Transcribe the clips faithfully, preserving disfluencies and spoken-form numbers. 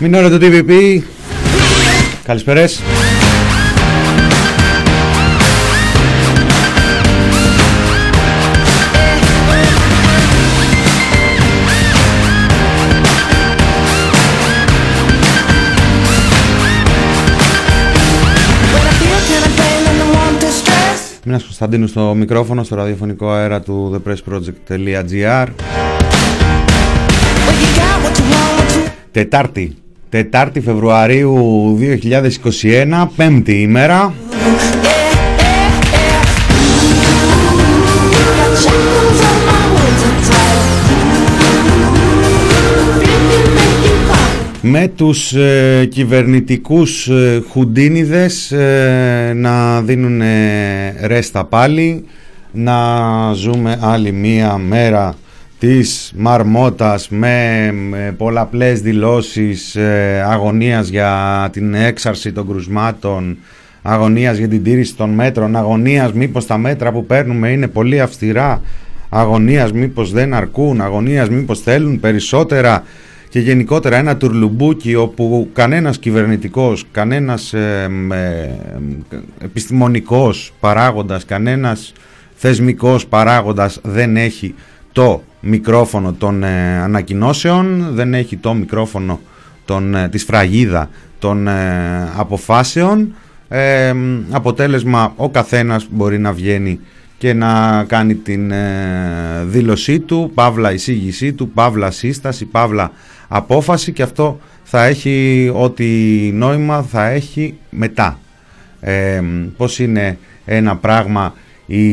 Μινόρε του τι βι πι. Καλησπέρες. Μήνας Κωνσταντίνου στο μικρόφωνο, στο ραδιοφωνικό αέρα του the press project τελεία gr. Τετάρτη, Τετάρτη Φεβρουαρίου δύο χιλιάδες είκοσι ένα, πέμπτη ημέρα. Με τους ε, κυβερνητικούς ε, χουντίνιδες ε, να δίνουν ε, ρέστα πάλι, να ζούμε άλλη μία μέρα της μαρμότας με, με πολλαπλές δηλώσεις ε, αγωνίας για την έξαρση των κρουσμάτων, αγωνίας για την τήρηση των μέτρων, αγωνίας μήπως τα μέτρα που παίρνουμε είναι πολύ αυστηρά, αγωνίας μήπως δεν αρκούν, αγωνίας μήπως θέλουν περισσότερα. Και γενικότερα ένα τουρλουμπούκι όπου κανένας κυβερνητικός, κανένας ε, ε, επιστημονικός παράγοντας, κανένας θεσμικός παράγοντας δεν έχει το μικρόφωνο των ε, ανακοινώσεων, δεν έχει το μικρόφωνο των, ε, της φραγίδα των ε, αποφάσεων. Ε, αποτέλεσμα, ο καθένας μπορεί να βγαίνει και να κάνει την ε, δήλωσή του, παύλα εισήγησή του, παύλα σύσταση, παύλα απόφαση, και αυτό θα έχει ό,τι νόημα θα έχει μετά. Ε, πώς είναι ένα πράγμα η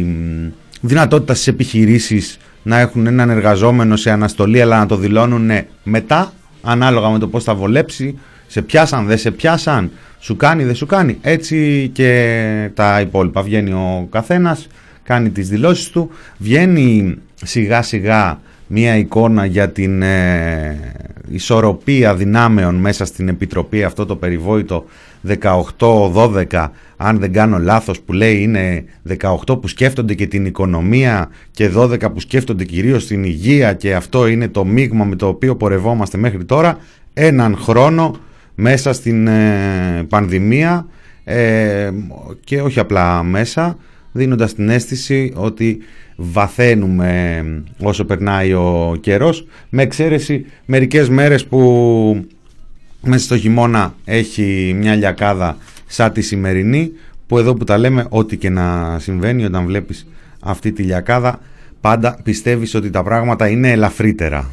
δυνατότητα στις επιχειρήσεις να έχουν έναν εργαζόμενο σε αναστολή αλλά να το δηλώνουν μετά, ανάλογα με το πώς θα βολέψει, σε πιάσαν, δεν σε πιάσαν, σου κάνει, δεν σου κάνει. Έτσι και τα υπόλοιπα. Βγαίνει ο καθένας, κάνει τις δηλώσεις του, βγαίνει σιγά σιγά μία εικόνα για την ε, ισορροπία δυνάμεων μέσα στην Επιτροπή, αυτό το περιβόητο δεκαοκτώ δώδεκα, αν δεν κάνω λάθος, που λέει είναι δεκαοκτώ που σκέφτονται και την οικονομία και δώδεκα που σκέφτονται κυρίως την υγεία, και αυτό είναι το μείγμα με το οποίο πορευόμαστε μέχρι τώρα, έναν χρόνο μέσα στην ε, πανδημία, ε, και όχι απλά μέσα, δίνοντας την αίσθηση ότι βαθαίνουμε όσο περνάει ο καιρός, με εξαίρεση μερικές μέρες που μέσα στο χειμώνα έχει μια λιακάδα σαν τη σημερινή, που εδώ που τα λέμε, ό,τι και να συμβαίνει, όταν βλέπεις αυτή τη λιακάδα πάντα πιστεύεις ότι τα πράγματα είναι ελαφρύτερα.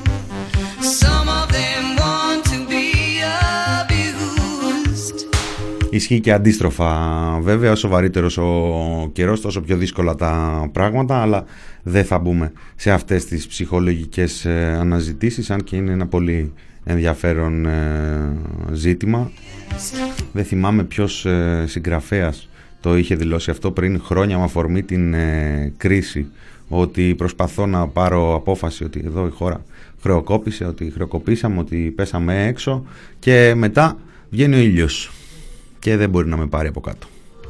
Ισχύει και αντίστροφα βέβαια, όσο βαρύτερος ο καιρός τόσο πιο δύσκολα τα πράγματα, αλλά δεν θα μπούμε σε αυτές τις ψυχολογικές αναζητήσεις, αν και είναι ένα πολύ ενδιαφέρον ζήτημα. Δεν θυμάμαι ποιος συγγραφέας το είχε δηλώσει αυτό πριν χρόνια με αφορμή την κρίση, ότι προσπαθώ να πάρω απόφαση ότι εδώ η χώρα χρεοκόπησε, ότι χρεοκοπήσαμε, ότι πέσαμε έξω, και μετά βγαίνει ο ήλιος και δεν μπορεί να με πάρει από κάτω.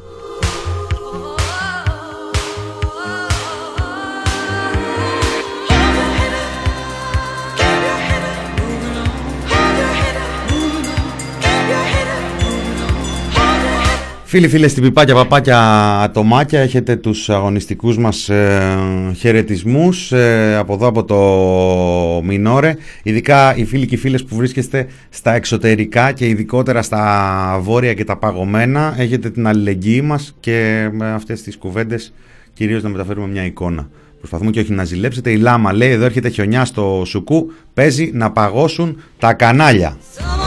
Φίλοι, φίλες, τυπιπάκια, παπάκια, ατομάκια, έχετε τους αγωνιστικούς μας ε, χαιρετισμούς ε, από εδώ από το Μινόρε, ειδικά οι φίλοι και οι φίλες που βρίσκεστε στα εξωτερικά και ειδικότερα στα βόρεια και τα παγωμένα, έχετε την αλληλεγγύη μας, και με αυτές τις κουβέντες κυρίως να μεταφέρουμε μια εικόνα. Προσπαθούμε και όχι να ζηλέψετε. Η Λάμα λέει, εδώ έρχεται χιονιά στο Σουκού, παίζει να παγώσουν τα κανάλια.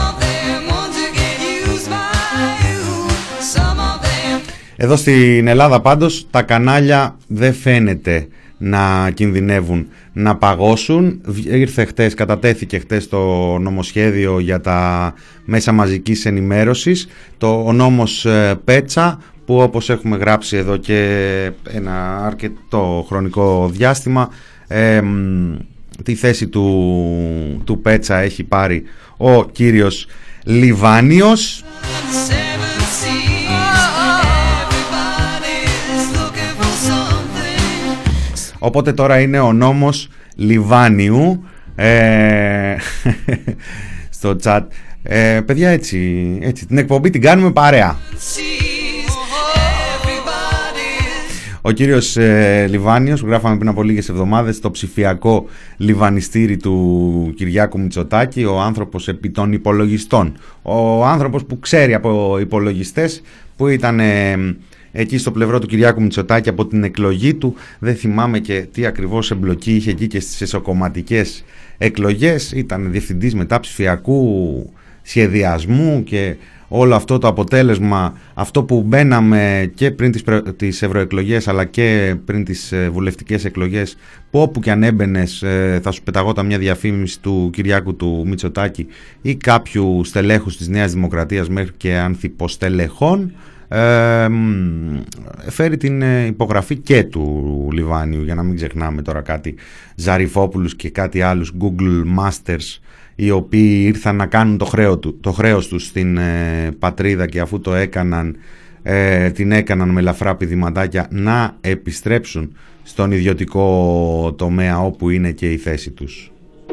Εδώ στην Ελλάδα πάντως τα κανάλια δεν φαίνεται να κινδυνεύουν να παγώσουν. Ήρθε χτες, κατατέθηκε χτες το νομοσχέδιο για τα μέσα μαζικής ενημέρωσης, το ο νόμος Πέτσα, που όπως έχουμε γράψει εδώ και ένα αρκετό χρονικό διάστημα, ε, τη θέση του, του Πέτσα έχει πάρει ο κύριος Λιβάνιος. Οπότε τώρα είναι ο νόμος Λιβάνιου. Ε, στο chat. Ε, παιδιά, έτσι, έτσι την εκπομπή την κάνουμε παρέα. Ο κύριος ε, Λιβάνιος, που γράφαμε πριν από λίγες εβδομάδες, στο ψηφιακό λιβανιστήρι του Κυριάκου Μητσοτάκη, ο άνθρωπος επί των υπολογιστών, ο άνθρωπος που ξέρει από υπολογιστές, που ήταν ε, εκεί στο πλευρό του Κυριάκου Μητσοτάκη από την εκλογή του. Δεν θυμάμαι και τι ακριβώς εμπλοκή είχε εκεί και στις εσωκομματικές εκλογές. Ήταν διευθυντής μετά ψηφιακού σχεδιασμού και όλο αυτό το αποτέλεσμα, αυτό που μπαίναμε και πριν τις, τις ευρωεκλογές αλλά και πριν τις βουλευτικές εκλογές, που όπου και αν έμπαινες θα σου πεταγόταν μια διαφήμιση του Κυριάκου του Μητσοτάκη ή κάποιου στελέχους της Νέας Δημοκρατίας μέχρι και ανθυποστελεχών. Ε, φέρει την υπογραφή και του Λιβάνιου, για να μην ξεχνάμε τώρα κάτι Ζαριφόπουλους και κάτι άλλους Google Masters, οι οποίοι ήρθαν να κάνουν το, χρέο του, το χρέος τους στην ε, πατρίδα, και αφού το έκαναν, ε, την έκαναν με ελαφρά πηδηματάκια να επιστρέψουν στον ιδιωτικό τομέα, όπου είναι και η θέση τους.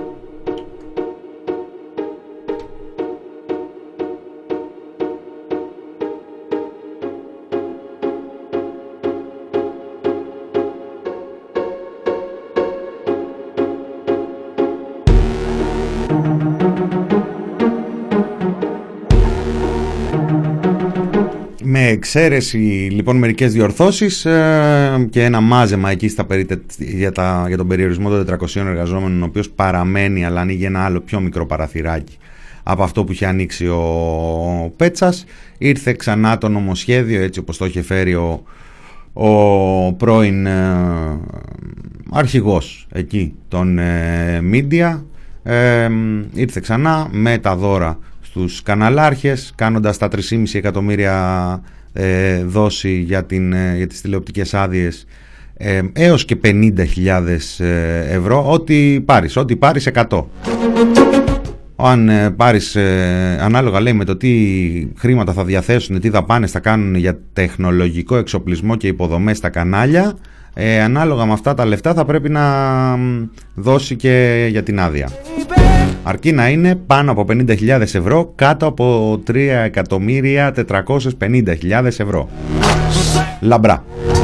Με εξαίρεση λοιπόν μερικές διορθώσεις ε, και ένα μάζεμα εκεί στα περί, για, τα, για τον περιορισμό των τετρακοσίων εργαζόμενων, ο οποίος παραμένει, αλλά ανοίγει ένα άλλο πιο μικρό παραθυράκι από αυτό που είχε ανοίξει ο, ο Πέτσας. Ήρθε ξανά το νομοσχέδιο, έτσι όπως το είχε φέρει ο, ο πρώην ε, αρχηγός εκεί των ε, media. Ε, ήρθε ξανά με τα δώρα στους καναλάρχες, κάνοντας τα τρία κόμμα πέντε εκατομμύρια ε, δόση για, την, ε, για τις τηλεοπτικές άδειες, ε, έως και πενήντα χιλιάδες ε, ευρώ, ό,τι πάρεις, ό,τι πάρεις εκατό. Αν ε, πάρεις, ε, ανάλογα λέει με το τι χρήματα θα διαθέσουν, τι δαπάνες θα κάνουν για τεχνολογικό εξοπλισμό και υποδομές στα κανάλια, ε, ανάλογα με αυτά τα λεφτά θα πρέπει να δώσει και για την άδεια. Αρκεί να είναι πάνω από πενήντα χιλιάδες ευρώ, κάτω από τρία εκατομμύρια τετρακόσιες πενήντα χιλιάδες ευρώ. Λαμπρά.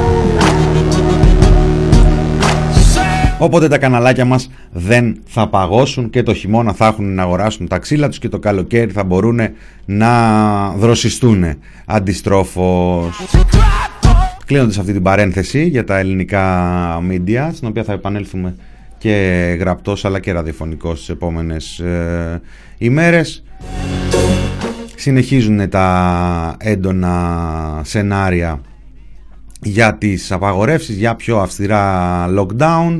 Οπότε τα καναλάκια μας δεν θα παγώσουν και το χειμώνα θα έχουν να αγοράσουν τα ξύλα τους και το καλοκαίρι θα μπορούν να δροσιστούν αντιστρόφως. Κλείνοντας αυτή την παρένθεση για τα ελληνικά media, στην οποία θα επανέλθουμε και γραπτός αλλά και ραδιοφωνικός στις επόμενες ε, ημέρες, συνεχίζουν τα έντονα σενάρια για τις απαγορεύσεις, για πιο αυστηρά lockdown,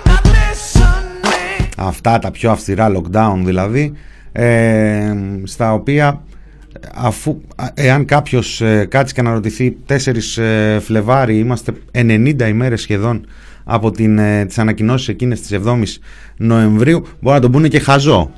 αυτά τα πιο αυστηρά lockdown δηλαδή, ε, στα οποία αφού, εάν κάποιος ε, κάτσει και αναρωτηθεί, τέσσερις Φλεβάρι, είμαστε ενενήντα ημέρες σχεδόν από την, ε, τις ανακοινώσεις εκείνες της εβδόμης Νοεμβρίου, μπορεί να τον πούνε και χαζό.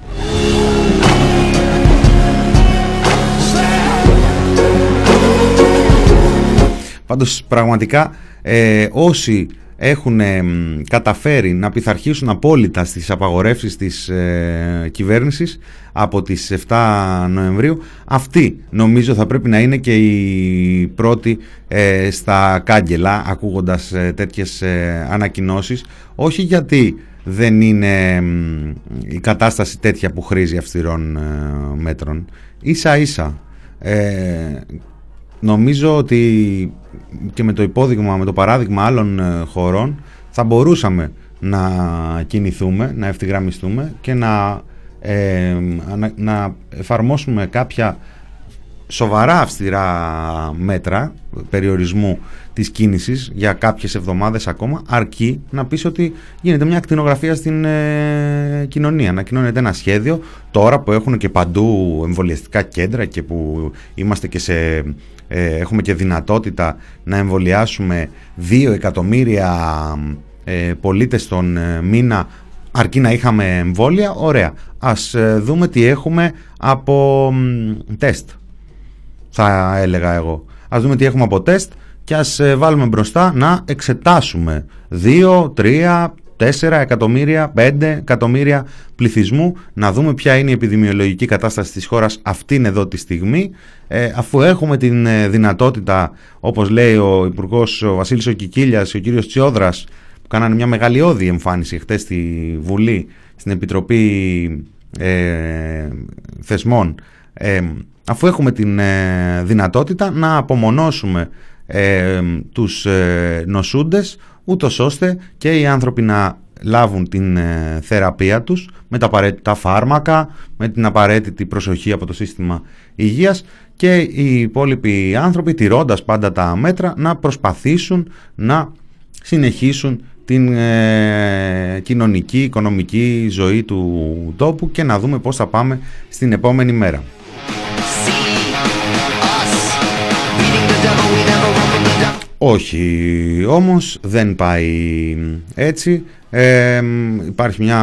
Πάντως πραγματικά ε, όσοι έχουν ε, καταφέρει να πειθαρχήσουν απόλυτα στις απαγορεύσεις της ε, κυβέρνησης από τις επτά Νοεμβρίου, αυτοί νομίζω θα πρέπει να είναι και οι πρώτοι ε, στα κάγκελα, ακούγοντας ε, τέτοιες ε, ανακοινώσεις, όχι γιατί δεν είναι ε, η κατάσταση τέτοια που χρήζει αυστηρών ε, μέτρων, ίσα ίσα ε, νομίζω ότι και με το υπόδειγμα, με το παράδειγμα άλλων χωρών θα μπορούσαμε να κινηθούμε, να ευθυγραμμιστούμε και να, ε, να, να εφαρμόσουμε κάποια σοβαρά αυστηρά μέτρα περιορισμού της κίνησης για κάποιες εβδομάδες ακόμα, αρκεί να πεις ότι γίνεται μια ακτινογραφία στην ε, κοινωνία. Ανακοινώνεται ένα σχέδιο τώρα που έχουν και παντού εμβολιαστικά κέντρα και που είμαστε και σε, ε, έχουμε και δυνατότητα να εμβολιάσουμε δύο εκατομμύρια ε, πολίτες τον ε, μήνα, αρκεί να είχαμε εμβόλια. Ωραία, ας ε, δούμε τι έχουμε από ε, τεστ, θα έλεγα εγώ. Ας δούμε τι έχουμε από τεστ και ας ε, βάλουμε μπροστά να εξετάσουμε δύο, τρία, τέσσερα εκατομμύρια, πέντε εκατομμύρια πληθυσμού, να δούμε ποια είναι η επιδημιολογική κατάσταση της χώρας αυτήν εδώ τη στιγμή, ε, αφού έχουμε την ε, δυνατότητα, όπως λέει ο Υπουργός ο Βασίλης ο Κικίλιας, ο κύριος Τσιόδρας, που κάνανε μια μεγαλειώδη εμφάνιση χτες στη Βουλή, στην Επιτροπή ε, Θεσμών, ε, αφού έχουμε την ε, δυνατότητα να απομονώσουμε ε, τους ε, νοσούντες, ούτως ώστε και οι άνθρωποι να λάβουν την ε, θεραπεία τους με τα απαραίτητα φάρμακα, με την απαραίτητη προσοχή από το σύστημα υγείας, και οι υπόλοιποι άνθρωποι, τηρώντας πάντα τα μέτρα, να προσπαθήσουν να συνεχίσουν την ε, κοινωνική, οικονομική ζωή του τόπου, και να δούμε πώς θα πάμε στην επόμενη μέρα. Όχι, όμως δεν πάει έτσι. Ε, υπάρχει μια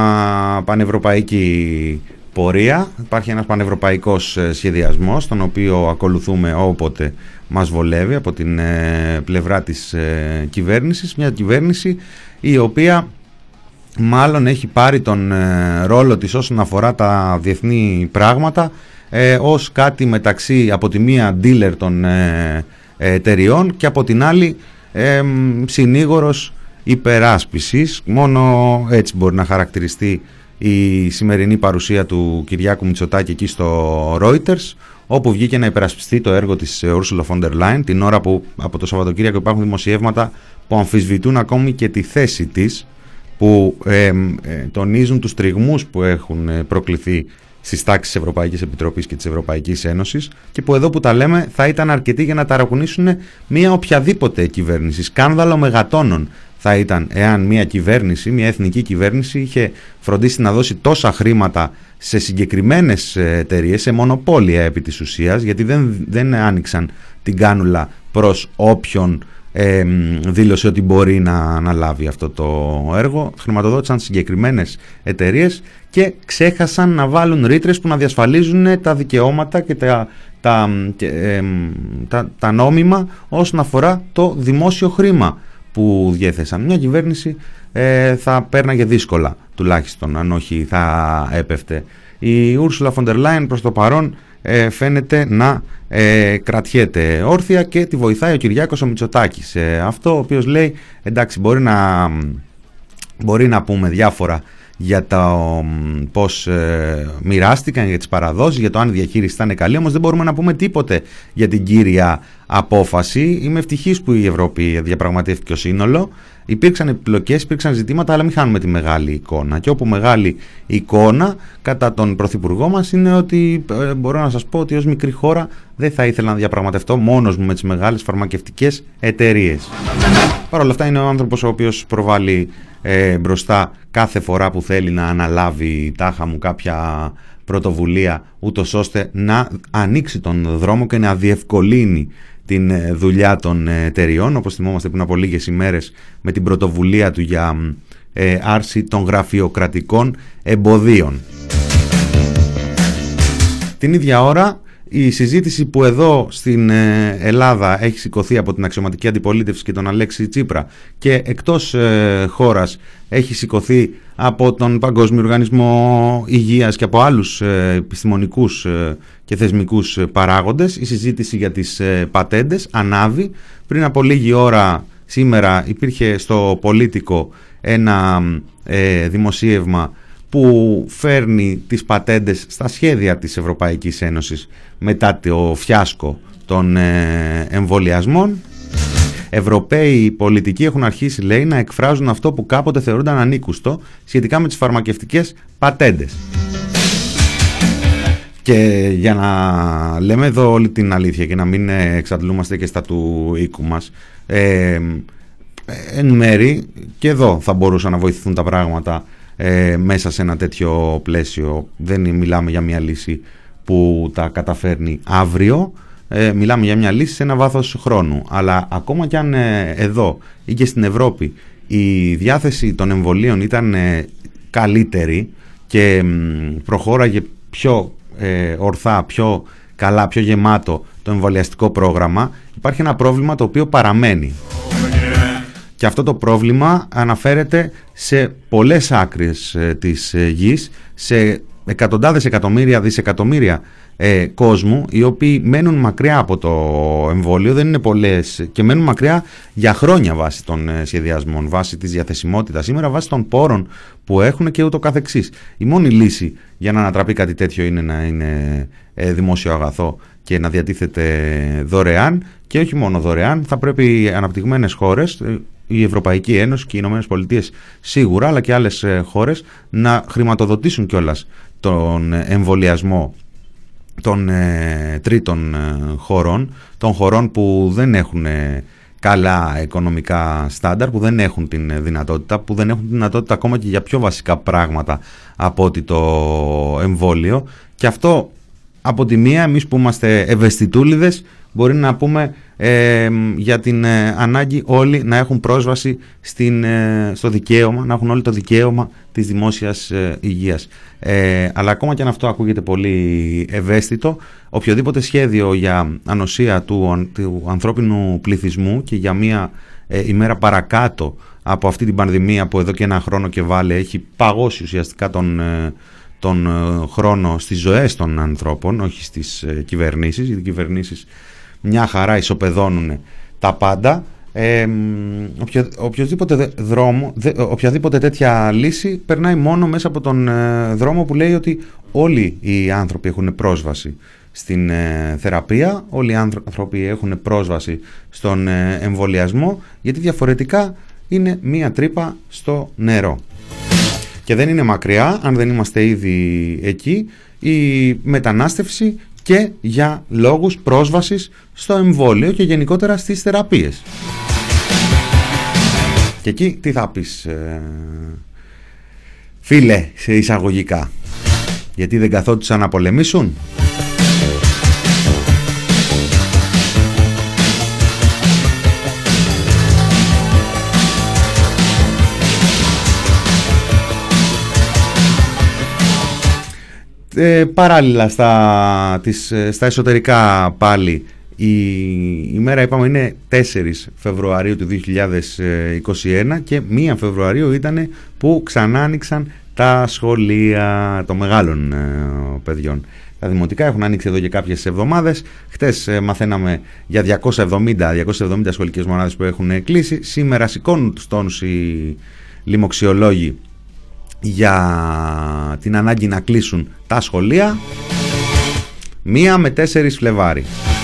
πανευρωπαϊκή πορεία, υπάρχει ένας πανευρωπαϊκός σχεδιασμός, τον οποίο ακολουθούμε όποτε μας βολεύει από την ε, πλευρά της ε, κυβέρνησης. Μια κυβέρνηση η οποία μάλλον έχει πάρει τον ε, ρόλο της όσον αφορά τα διεθνή πράγματα ε, ως κάτι μεταξύ από τη μία dealer των ε, εταιριών και από την άλλη ε, συνήγορος υπεράσπισης. Μόνο έτσι μπορεί να χαρακτηριστεί η σημερινή παρουσία του Κυριάκου Μητσοτάκη εκεί στο Reuters, όπου βγήκε να υπερασπιστεί το έργο της Ursula von der Leyen, την ώρα που από το Σαββατοκύριακο υπάρχουν δημοσιεύματα που αμφισβητούν ακόμη και τη θέση της, που ε, ε, τονίζουν τους τριγμούς που έχουν προκληθεί στις τάξεις της Ευρωπαϊκής Επιτροπής και της Ευρωπαϊκής Ένωσης, και που εδώ που τα λέμε θα ήταν αρκετοί για να ταρακουνήσουν μια οποιαδήποτε κυβέρνηση. Σκάνδαλο μεγατόνων θα ήταν εάν μια κυβέρνηση, μια εθνική κυβέρνηση, είχε φροντίσει να δώσει τόσα χρήματα σε συγκεκριμένες εταιρείες, σε μονοπόλια επί της ουσίας, γιατί δεν, δεν άνοιξαν την κάνουλα προς όποιον ε, δήλωσε ότι μπορεί να αναλάβει αυτό το έργο. Χρηματοδότησαν συγκεκριμένες εταιρείες και ξέχασαν να βάλουν ρήτρες που να διασφαλίζουν τα δικαιώματα και τα, τα, ε, τα, τα νόμιμα όσον αφορά το δημόσιο χρήμα που διέθεσαν. Μια κυβέρνηση ε, θα πέρναγε δύσκολα, τουλάχιστον, αν όχι θα έπεφτε. Η Ursula von der Leyen προς το παρόν ε, φαίνεται να ε, κρατιέται όρθια και τη βοηθάει ο Κυριάκος ο Μητσοτάκης. Ε, αυτό ο οποίος λέει, εντάξει, μπορεί να, μπορεί να πούμε διάφορα για το πώς ε, μοιράστηκαν, για τις παραδόσεις, για το αν η διαχείριση ήταν καλή, όμως δεν μπορούμε να πούμε τίποτε για την κύρια απόφαση. Είμαι ευτυχής που η Ευρώπη διαπραγματεύτηκε ως σύνολο. Υπήρξαν επιπλοκές, υπήρξαν ζητήματα, αλλά μην χάνουμε τη μεγάλη εικόνα. Και όπου μεγάλη εικόνα κατά τον Πρωθυπουργό μας είναι ότι ε, μπορώ να σας πω ότι ως μικρή χώρα δεν θα ήθελα να διαπραγματευτώ μόνος μου με τις μεγάλες φαρμακευτικές εταιρείες. Παρ' όλα αυτά είναι ο άνθρωπος ο οποίος προβάλλει ε, μπροστά κάθε φορά που θέλει να αναλάβει τάχα μου κάποια πρωτοβουλία, ούτως ώστε να ανοίξει τον δρόμο και να διευκολύνει την δουλειά των εταιριών, όπως θυμόμαστε πριν από λίγες ημέρες με την πρωτοβουλία του για ε, άρση των γραφειοκρατικών εμποδίων. Την ίδια ώρα η συζήτηση που εδώ στην Ελλάδα έχει σηκωθεί από την αξιωματική αντιπολίτευση και τον Αλέξη Τσίπρα και εκτός ε, χώρας έχει σηκωθεί από τον Παγκόσμιο Οργανισμό Υγείας και από άλλους ε, επιστημονικούς ε, και θεσμικούς παράγοντες, η συζήτηση για τις ε, πατέντες ανάβει. Πριν από λίγη ώρα σήμερα υπήρχε στο Πολίτικο ένα ε, δημοσίευμα που φέρνει τις πατέντες στα σχέδια της Ευρωπαϊκής Ένωσης μετά το φιάσκο των εμβολιασμών. Ευρωπαίοι πολιτικοί έχουν αρχίσει, λέει, να εκφράζουν αυτό που κάποτε θεωρούνταν ανήκουστο σχετικά με τις φαρμακευτικές πατέντες. Και για να λέμε εδώ όλη την αλήθεια και να μην εξαντλούμαστε και στα του οίκου μας, ε, εν μέρη και εδώ θα μπορούσαν να βοηθηθούν τα πράγματα Ε, μέσα σε ένα τέτοιο πλαίσιο. Δεν μιλάμε για μια λύση που τα καταφέρνει αύριο, ε, μιλάμε για μια λύση σε ένα βάθος χρόνου. Αλλά ακόμα κι αν ε, εδώ ή και στην Ευρώπη η διάθεση των εμβολίων ήταν ε, καλύτερη και ε, προχώραγε πιο ε, ορθά, πιο καλά, πιο γεμάτο το εμβολιαστικό πρόγραμμα, υπάρχει ένα πρόβλημα το οποίο παραμένει. Και αυτό το πρόβλημα αναφέρεται σε πολλές άκρες της γης, σε εκατοντάδες εκατομμύρια, δισεκατομμύρια ε, κόσμου, οι οποίοι μένουν μακριά από το εμβόλιο, δεν είναι πολλές, και μένουν μακριά για χρόνια βάσει των ε, σχεδιασμών, βάσει της διαθεσιμότητας σήμερα, βάσει των πόρων που έχουν και ούτω καθεξής. Η μόνη λύση για να ανατραπεί κάτι τέτοιο είναι να είναι ε, δημόσιο αγαθό και να διατίθεται δωρεάν, και όχι μόνο δωρεάν, θα πρέπει οι αναπτυγμένες χώρες, η Ευρωπαϊκή Ένωση και οι Ηνωμένες Πολιτείες σίγουρα, αλλά και άλλες χώρες, να χρηματοδοτήσουν κιόλας τον εμβολιασμό των ε, τρίτων ε, χωρών, των χωρών που δεν έχουν ε, καλά οικονομικά στάνταρ, που δεν έχουν την δυνατότητα, που δεν έχουν την δυνατότητα ακόμα και για πιο βασικά πράγματα από ότι το εμβόλιο. Και αυτό από τη μία, εμείς που είμαστε ευαισθητούλιδες, μπορεί να πούμε ε, για την ε, ανάγκη όλοι να έχουν πρόσβαση στην, ε, στο δικαίωμα, να έχουν όλοι το δικαίωμα της δημόσιας ε, υγείας. Ε, αλλά ακόμα και αν αυτό ακούγεται πολύ ευαίσθητο, οποιοδήποτε σχέδιο για ανοσία του, του ανθρώπινου πληθυσμού και για μία ε, ημέρα παρακάτω από αυτή την πανδημία που εδώ και ένα χρόνο και βάλε έχει παγώσει ουσιαστικά τον... Ε, τον χρόνο στις ζωές των ανθρώπων, όχι στις ε, κυβερνήσεις, γιατί οι κυβερνήσεις μια χαρά ισοπεδώνουν τα πάντα. Ε, οποιο, οποιοδήποτε δρόμο, δε, οποιαδήποτε τέτοια λύση περνάει μόνο μέσα από τον ε, δρόμο που λέει ότι όλοι οι άνθρωποι έχουν πρόσβαση στην ε, θεραπεία, όλοι οι άνθρωποι έχουν πρόσβαση στον ε, εμβολιασμό, γιατί διαφορετικά είναι μία τρύπα στο νερό. Και δεν είναι μακριά, αν δεν είμαστε ήδη εκεί, η μετανάστευση και για λόγους πρόσβασης στο εμβόλιο και γενικότερα στις θεραπείες. Και εκεί τι θα πεις, ε, φίλε, σε εισαγωγικά, γιατί δεν καθόντουσαν να πολεμήσουν? Ε, παράλληλα στα, τις, στα εσωτερικά πάλι η ημέρα, είπαμε, είναι τέσσερις Φεβρουαρίου του δύο χιλιάδες είκοσι ένα και πρώτη Φεβρουαρίου ήταν που ξανά άνοιξαν τα σχολεία των μεγάλων ε, παιδιών. Τα δημοτικά έχουν ανοίξει εδώ και κάποιες εβδομάδες. Χτες ε, μαθαίναμε για διακόσιες εβδομήντα σχολικές μονάδες που έχουν κλείσει. Σήμερα σηκώνουν τους τόνους οι λοιμοξιολόγοι για την ανάγκη να κλείσουν τα σχολεία μία με τέσσερις Φλεβάρι.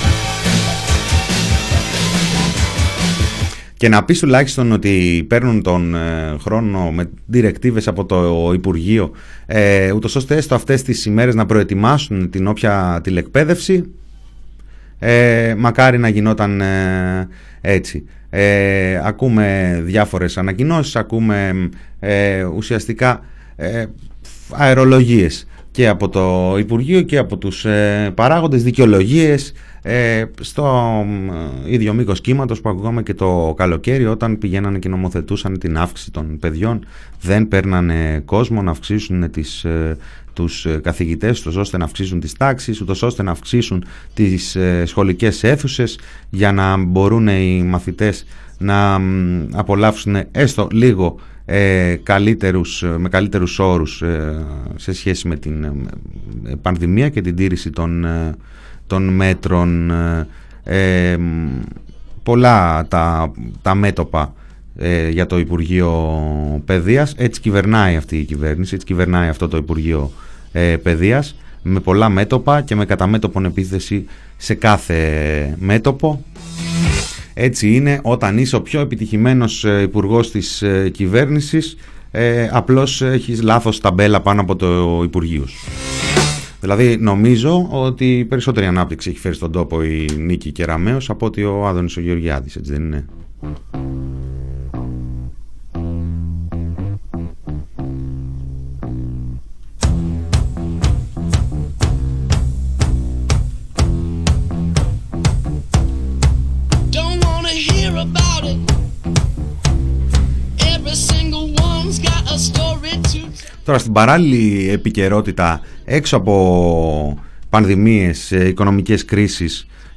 Και να πεις τουλάχιστον ότι παίρνουν τον ε, χρόνο με διρεκτίβες από το Υπουργείο, ε, ούτως ώστε έστω αυτές τις ημέρες να προετοιμάσουν την όποια τηλεκπαίδευση. Ε, μακάρι να γινόταν ε, έτσι. Ε, ακούμε διάφορες ανακοινώσεις, ακούμε ε, ουσιαστικά ε, αερολογίες και από το Υπουργείο και από τους ε, παράγοντες, δικαιολογίες ε, στο ε, ίδιο μήκος κύματος που ακούμε και το καλοκαίρι, όταν πηγαίνανε και νομοθετούσαν την αύξηση των παιδιών, δεν παίρνανε κόσμο να αυξήσουν τις, ε, τους καθηγητές τους, ώστε να αυξήσουν τις τάξεις, ούτως ώστε να αυξήσουν τις ε, σχολικές αίθουσες, για να μπορούν οι μαθητές να απολαύσουν έστω λίγο ε, καλύτερους, με καλύτερους όρους ε, σε σχέση με την ε, πανδημία και την τήρηση των, ε, των μέτρων. Ε, πολλά τα, τα μέτωπα ε, για το Υπουργείο Παιδείας. Έτσι κυβερνάει αυτή η κυβέρνηση, έτσι κυβερνάει αυτό το Υπουργείο ε, Παιδείας, με πολλά μέτωπα και με κατά μέτωπον επίθεση σε κάθε μέτωπο. Έτσι είναι όταν είσαι ο πιο επιτυχημένος υπουργός της κυβέρνησης, ε, απλώς έχεις λάθος ταμπέλα πάνω από το Υπουργείο σου. Δηλαδή νομίζω ότι περισσότερη ανάπτυξη έχει φέρει στον τόπο η Νίκη Κεραμέως από ότι ο Άδωνης ο Γεωργιάδης, έτσι δεν είναι? Τώρα στην παράλληλη επικαιρότητα, έξω από πανδημίες, οικονομικές κρίσεις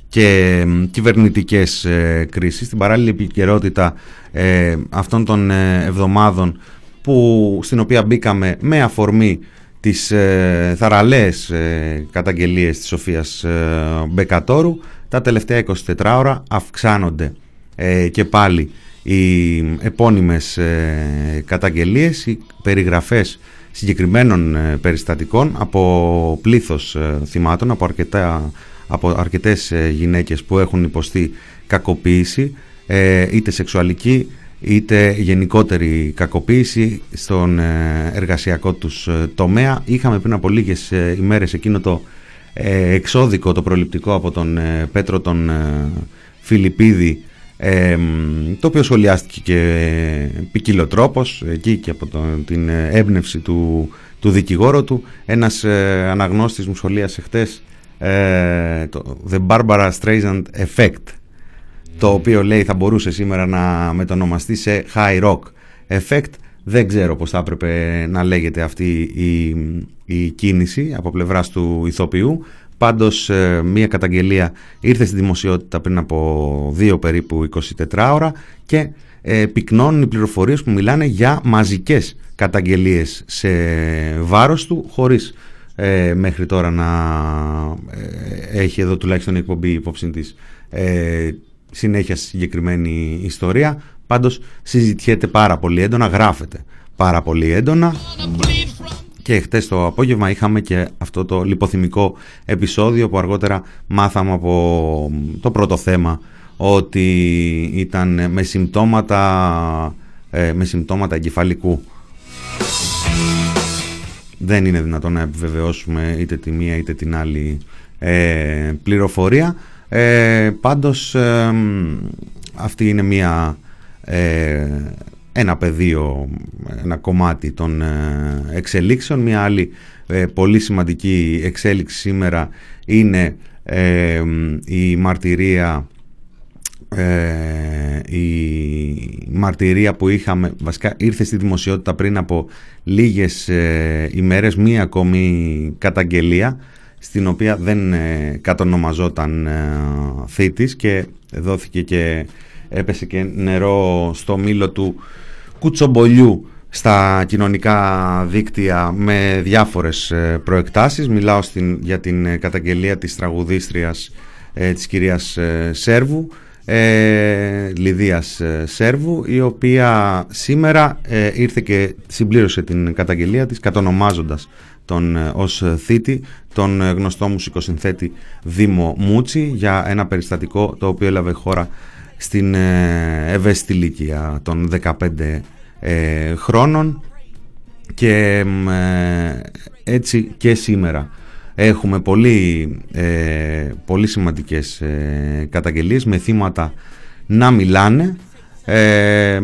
και κυβερνητικές ε, κρίσεις, στην παράλληλη επικαιρότητα ε, αυτών των ε, εβδομάδων που, στην οποία μπήκαμε με αφορμή τις ε, θαραλέες ε, καταγγελίες της Σοφίας ε, Μπεκατόρου. Τα τελευταία εικοσιτέσσερις ώρα αυξάνονται ε, και πάλι οι επώνυμες ε, καταγγελίες, οι περιγραφές συγκεκριμένων ε, περιστατικών από πλήθος ε, θυμάτων, από, αρκετά, από αρκετές ε, γυναίκες που έχουν υποστεί κακοποίηση, ε, είτε σεξουαλική είτε γενικότερη κακοποίηση στον ε, εργασιακό τους ε, τομέα. Είχαμε πριν από λίγες ε, ημέρες εκείνο το ε, εξώδικο, το προληπτικό από τον ε, Πέτρο τον ε, Φιλιππίδη, Ε, το οποίο σχολιάστηκε και ποικιλοτρόπως εκεί και από το, την έμπνευση του, του δικηγόρου του. Ένας ε, αναγνώστης μου σχολίασε χτες ε, το The Barbara Streisand Effect, το οποίο λέει θα μπορούσε σήμερα να μετονομαστεί σε High Rock Effect. Δεν ξέρω πώς θα έπρεπε να λέγεται αυτή η, η κίνηση από πλευράς του ηθοποιού. Πάντως μία καταγγελία ήρθε στη δημοσιότητα πριν από δύο περίπου εικοσιτέσσερις ώρα και ε, πυκνώνουν οι πληροφορίες που μιλάνε για μαζικές καταγγελίες σε βάρος του, χωρίς ε, μέχρι τώρα να ε, έχει εδώ τουλάχιστον η εκπομπή υπόψη της ε, συνέχεια στη συγκεκριμένη ιστορία. Πάντως συζητιέται πάρα πολύ έντονα, γράφεται πάρα πολύ έντονα. Και χτες το απόγευμα είχαμε και αυτό το λιποθυμικό επεισόδιο που αργότερα μάθαμε από το πρώτο θέμα ότι ήταν με συμπτώματα, ε, με συμπτώματα εγκεφαλικού. Δεν είναι δυνατόν να επιβεβαιώσουμε είτε τη μία είτε την άλλη ε, πληροφορία. Ε, πάντως ε, αυτή είναι μία... Ε, ένα πεδίο, ένα κομμάτι των εξελίξεων. Μια άλλη ε, πολύ σημαντική εξέλιξη σήμερα είναι ε, η μαρτυρία ε, η μαρτυρία που είχαμε, βασικά ήρθε στη δημοσιότητα πριν από λίγες ε, ημέρες, μία ακόμη καταγγελία στην οποία δεν ε, κατονομαζόταν ε, θήτης και δόθηκε και έπεσε και νερό στο μήλο του κουτσομπολιού στα κοινωνικά δίκτυα με διάφορες προεκτάσεις. Μιλάω στην, για την καταγγελία της τραγουδίστριας ε, της κυρίας ε, Σέρβου, ε, Λιδίας ε, Σέρβου, η οποία σήμερα ε, ήρθε και συμπλήρωσε την καταγγελία της κατονομάζοντας τον, ε, ως θήτη τον γνωστό μουσικοσυνθέτη Δήμο Μούτσι για ένα περιστατικό το οποίο έλαβε χώρα στην ε, ευαίσθητη ηλικία των δεκαπέντε ε, χρόνων. Και ε, έτσι και σήμερα έχουμε πολύ, ε, πολύ σημαντικές ε, καταγγελίες με θύματα να μιλάνε. Ε,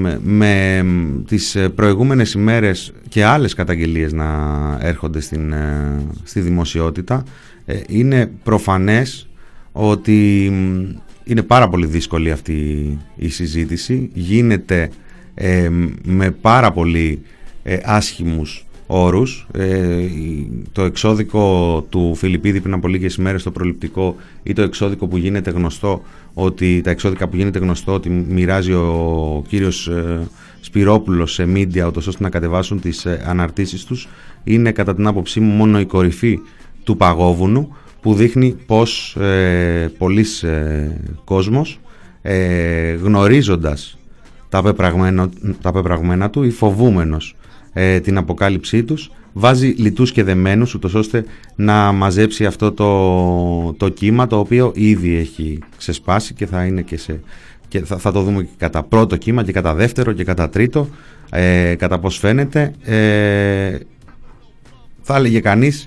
με τις προηγούμενες ημέρες και άλλες καταγγελίες να έρχονται στην, ε, στη δημοσιότητα. Ε, είναι προφανές ότι είναι πάρα πολύ δύσκολη αυτή η συζήτηση, γίνεται ε, με πάρα πολύ ε, άσχημους όρους. Ε, το εξώδικο του Φιλιππίδη πριν από λίγες ημέρες, το προληπτικό, ή το εξώδικο που γίνεται γνωστό ότι, τα εξώδικα που γίνεται γνωστό ότι μοιράζει ο κύριος ε, Σπυρόπουλος σε media ούτως ώστε να κατεβάσουν τις ε, αναρτήσεις τους, είναι κατά την άποψή μου μόνο η κορυφή του παγόβουνου, που δείχνει πως ε, πολλής ε, κόσμος ε, γνωρίζοντας τα πεπραγμένα, τα πεπραγμένα του ή φοβούμενος ε, την αποκάλυψή τους, βάζει λιτούς και δεμένους ούτως ώστε να μαζέψει αυτό το, το κύμα, το οποίο ήδη έχει ξεσπάσει και θα είναι και σε, και θα, θα το δούμε και κατά πρώτο κύμα και κατά δεύτερο και κατά τρίτο, ε, κατά πως φαίνεται. ε, θα έλεγε κανείς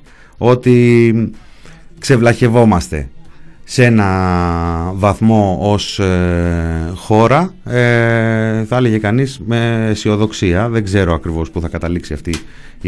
ότι ξεβλαχευόμαστε σε ένα βαθμό ως ε, χώρα, ε, θα έλεγε κανείς με αισιοδοξία. Δεν ξέρω ακριβώς που θα καταλήξει αυτή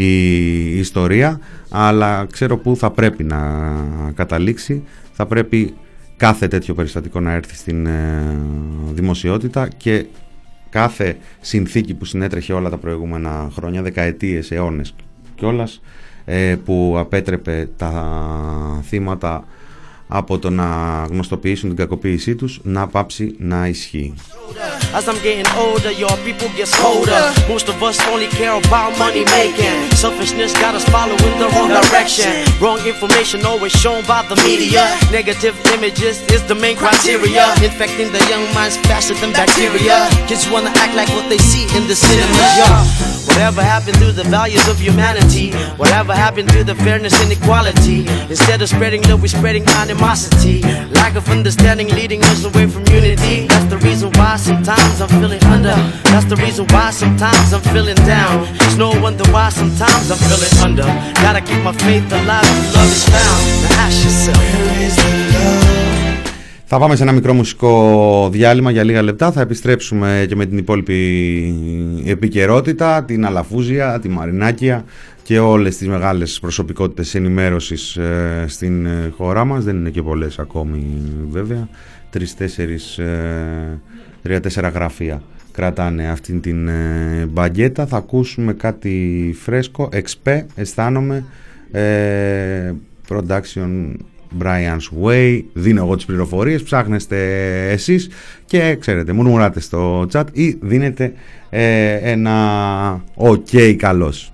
η ιστορία, αλλά ξέρω που θα πρέπει να καταλήξει. Θα πρέπει κάθε τέτοιο περιστατικό να έρθει στην ε, δημοσιότητα και κάθε συνθήκη που συνέτρεχε όλα τα προηγούμενα χρόνια, δεκαετίες, αιώνες κιόλας, που απέτρεπε τα θύματα από το να γνωστοποιήσουν την κακοποίησή τους να πάψει να ισχύει. As I'm getting older, your people get colder. Most of us only care about money making. Selfishness got us following the wrong direction. Wrong information always shown by the media. Negative images is the main criteria. Infecting the young minds faster than bacteria. Kids wanna act like what they see in the cinemas. Yeah. Whatever happened to the values of humanity? Whatever happened to the fairness and equality? Instead of spreading love, we're spreading animosity. Lack of understanding leading us away from unity. That's the reason why sometimes I'm feeling under. That's the reason why sometimes I'm feeling down. It's no wonder why sometimes I'm feeling under. Gotta keep my faith alive if love is found. Now ask yourself, where is the love? Θα πάμε σε ένα μικρό μουσικό διάλειμμα για λίγα λεπτά. Θα επιστρέψουμε και με την υπόλοιπη επικαιρότητα, την Αλαφούζια, τη Μαρινάκια και όλες τις μεγάλες προσωπικότητες ενημέρωσης ε, στην ε, χώρα μας. Δεν είναι και πολλές ακόμη βέβαια. Τρεις-τέσσερις, ε, τρία-τέσσερα γραφεία κρατάνε αυτήν την ε, μπαγκέτα. Θα ακούσουμε κάτι φρέσκο. Εξπέ, αισθάνομαι. Ε, production Brian's Way. Δίνω εγώ τις πληροφορίες, ψάχνεστε εσείς και ξέρετε, μουρμουράτε στο chat ή δίνετε ε, ένα ok καλώς.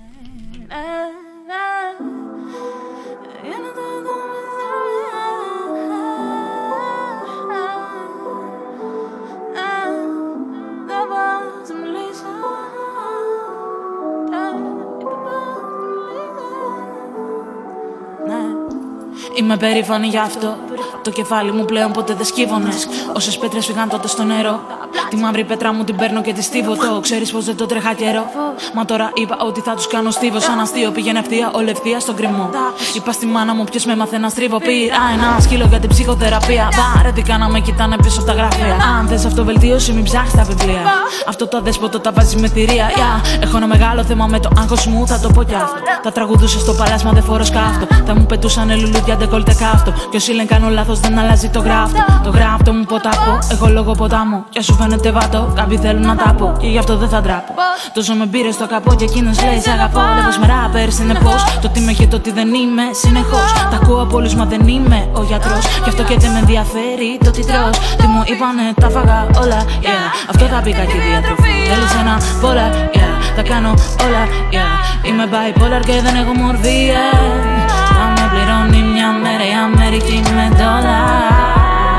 Είμαι περήφανη γι' αυτό. Το κεφάλι μου πλέον ποτέ δεν σκύβωνες. Όσες πέτρες φύγαν τότε στο νερό. Τη μαύρη πέτρα μου την παίρνω και τη στίβω. Το ξέρεις πως δεν το τρέχα καιρό. Μα τώρα είπα ότι θα τους κάνω στίβο. Σαν αστείο πήγαινε ευθεία, όλη ευθεία στον κρυμό. Είπα στη μάνα μου ποιος με μάθε να στρίβω. Πήρα ένα σκύλο για την ψυχοθεραπεία. Βαρέθηκα να με κοιτάνε πίσω από τα γραφεία. Αν θες αυτοβελτίωση, μην ψάχνεις τα βιβλία. Αυτό το δέσποτο τα βάζει με θηρία. Yeah. Έχω ένα μεγάλο θέμα με το άγχος μου, θα το πω κι αυτό. Τα τραγουδούσα στο παλάσμα, δεν φορώ σκάφτο. Θα μου πετούσανε λουλούδια, ντεκόλτε κάφτο. Κι όσοι λένε κάνω λάθος, δεν αλλάζει το γράφτο. Το γράφτο μου ποτάπω, εγώ λόγω ποτάμω. Και σου φαίνεται βάτο, κάποιοι θέλουν να τα πω. Και γι' αυτό δεν θα ντράπω. Τόσο με πήρε στο καπό και εκείνος λέει σ' αγαπώ. Λέβος με ράπερ συνεπώς. Το τι είμαι και το τι δεν είμαι συνεχώς. Τα ακούω από όλους, μα δεν είμαι ο γιατρός. Γι' αυτό και δεν με ενδιαφέρει το τι τρως. Τι μου είπανε, τα φάγα όλα. Yeah. Αυτό θα πει κακή διατροφή. Θέλεις ένα πολλά, yeah. Τα κάνω όλα. Yeah. Είμαι bipolar και δεν έχω μορφή. Yeah. Θα με πληρώνει μια μέρα η Αμερική με δόλαρ.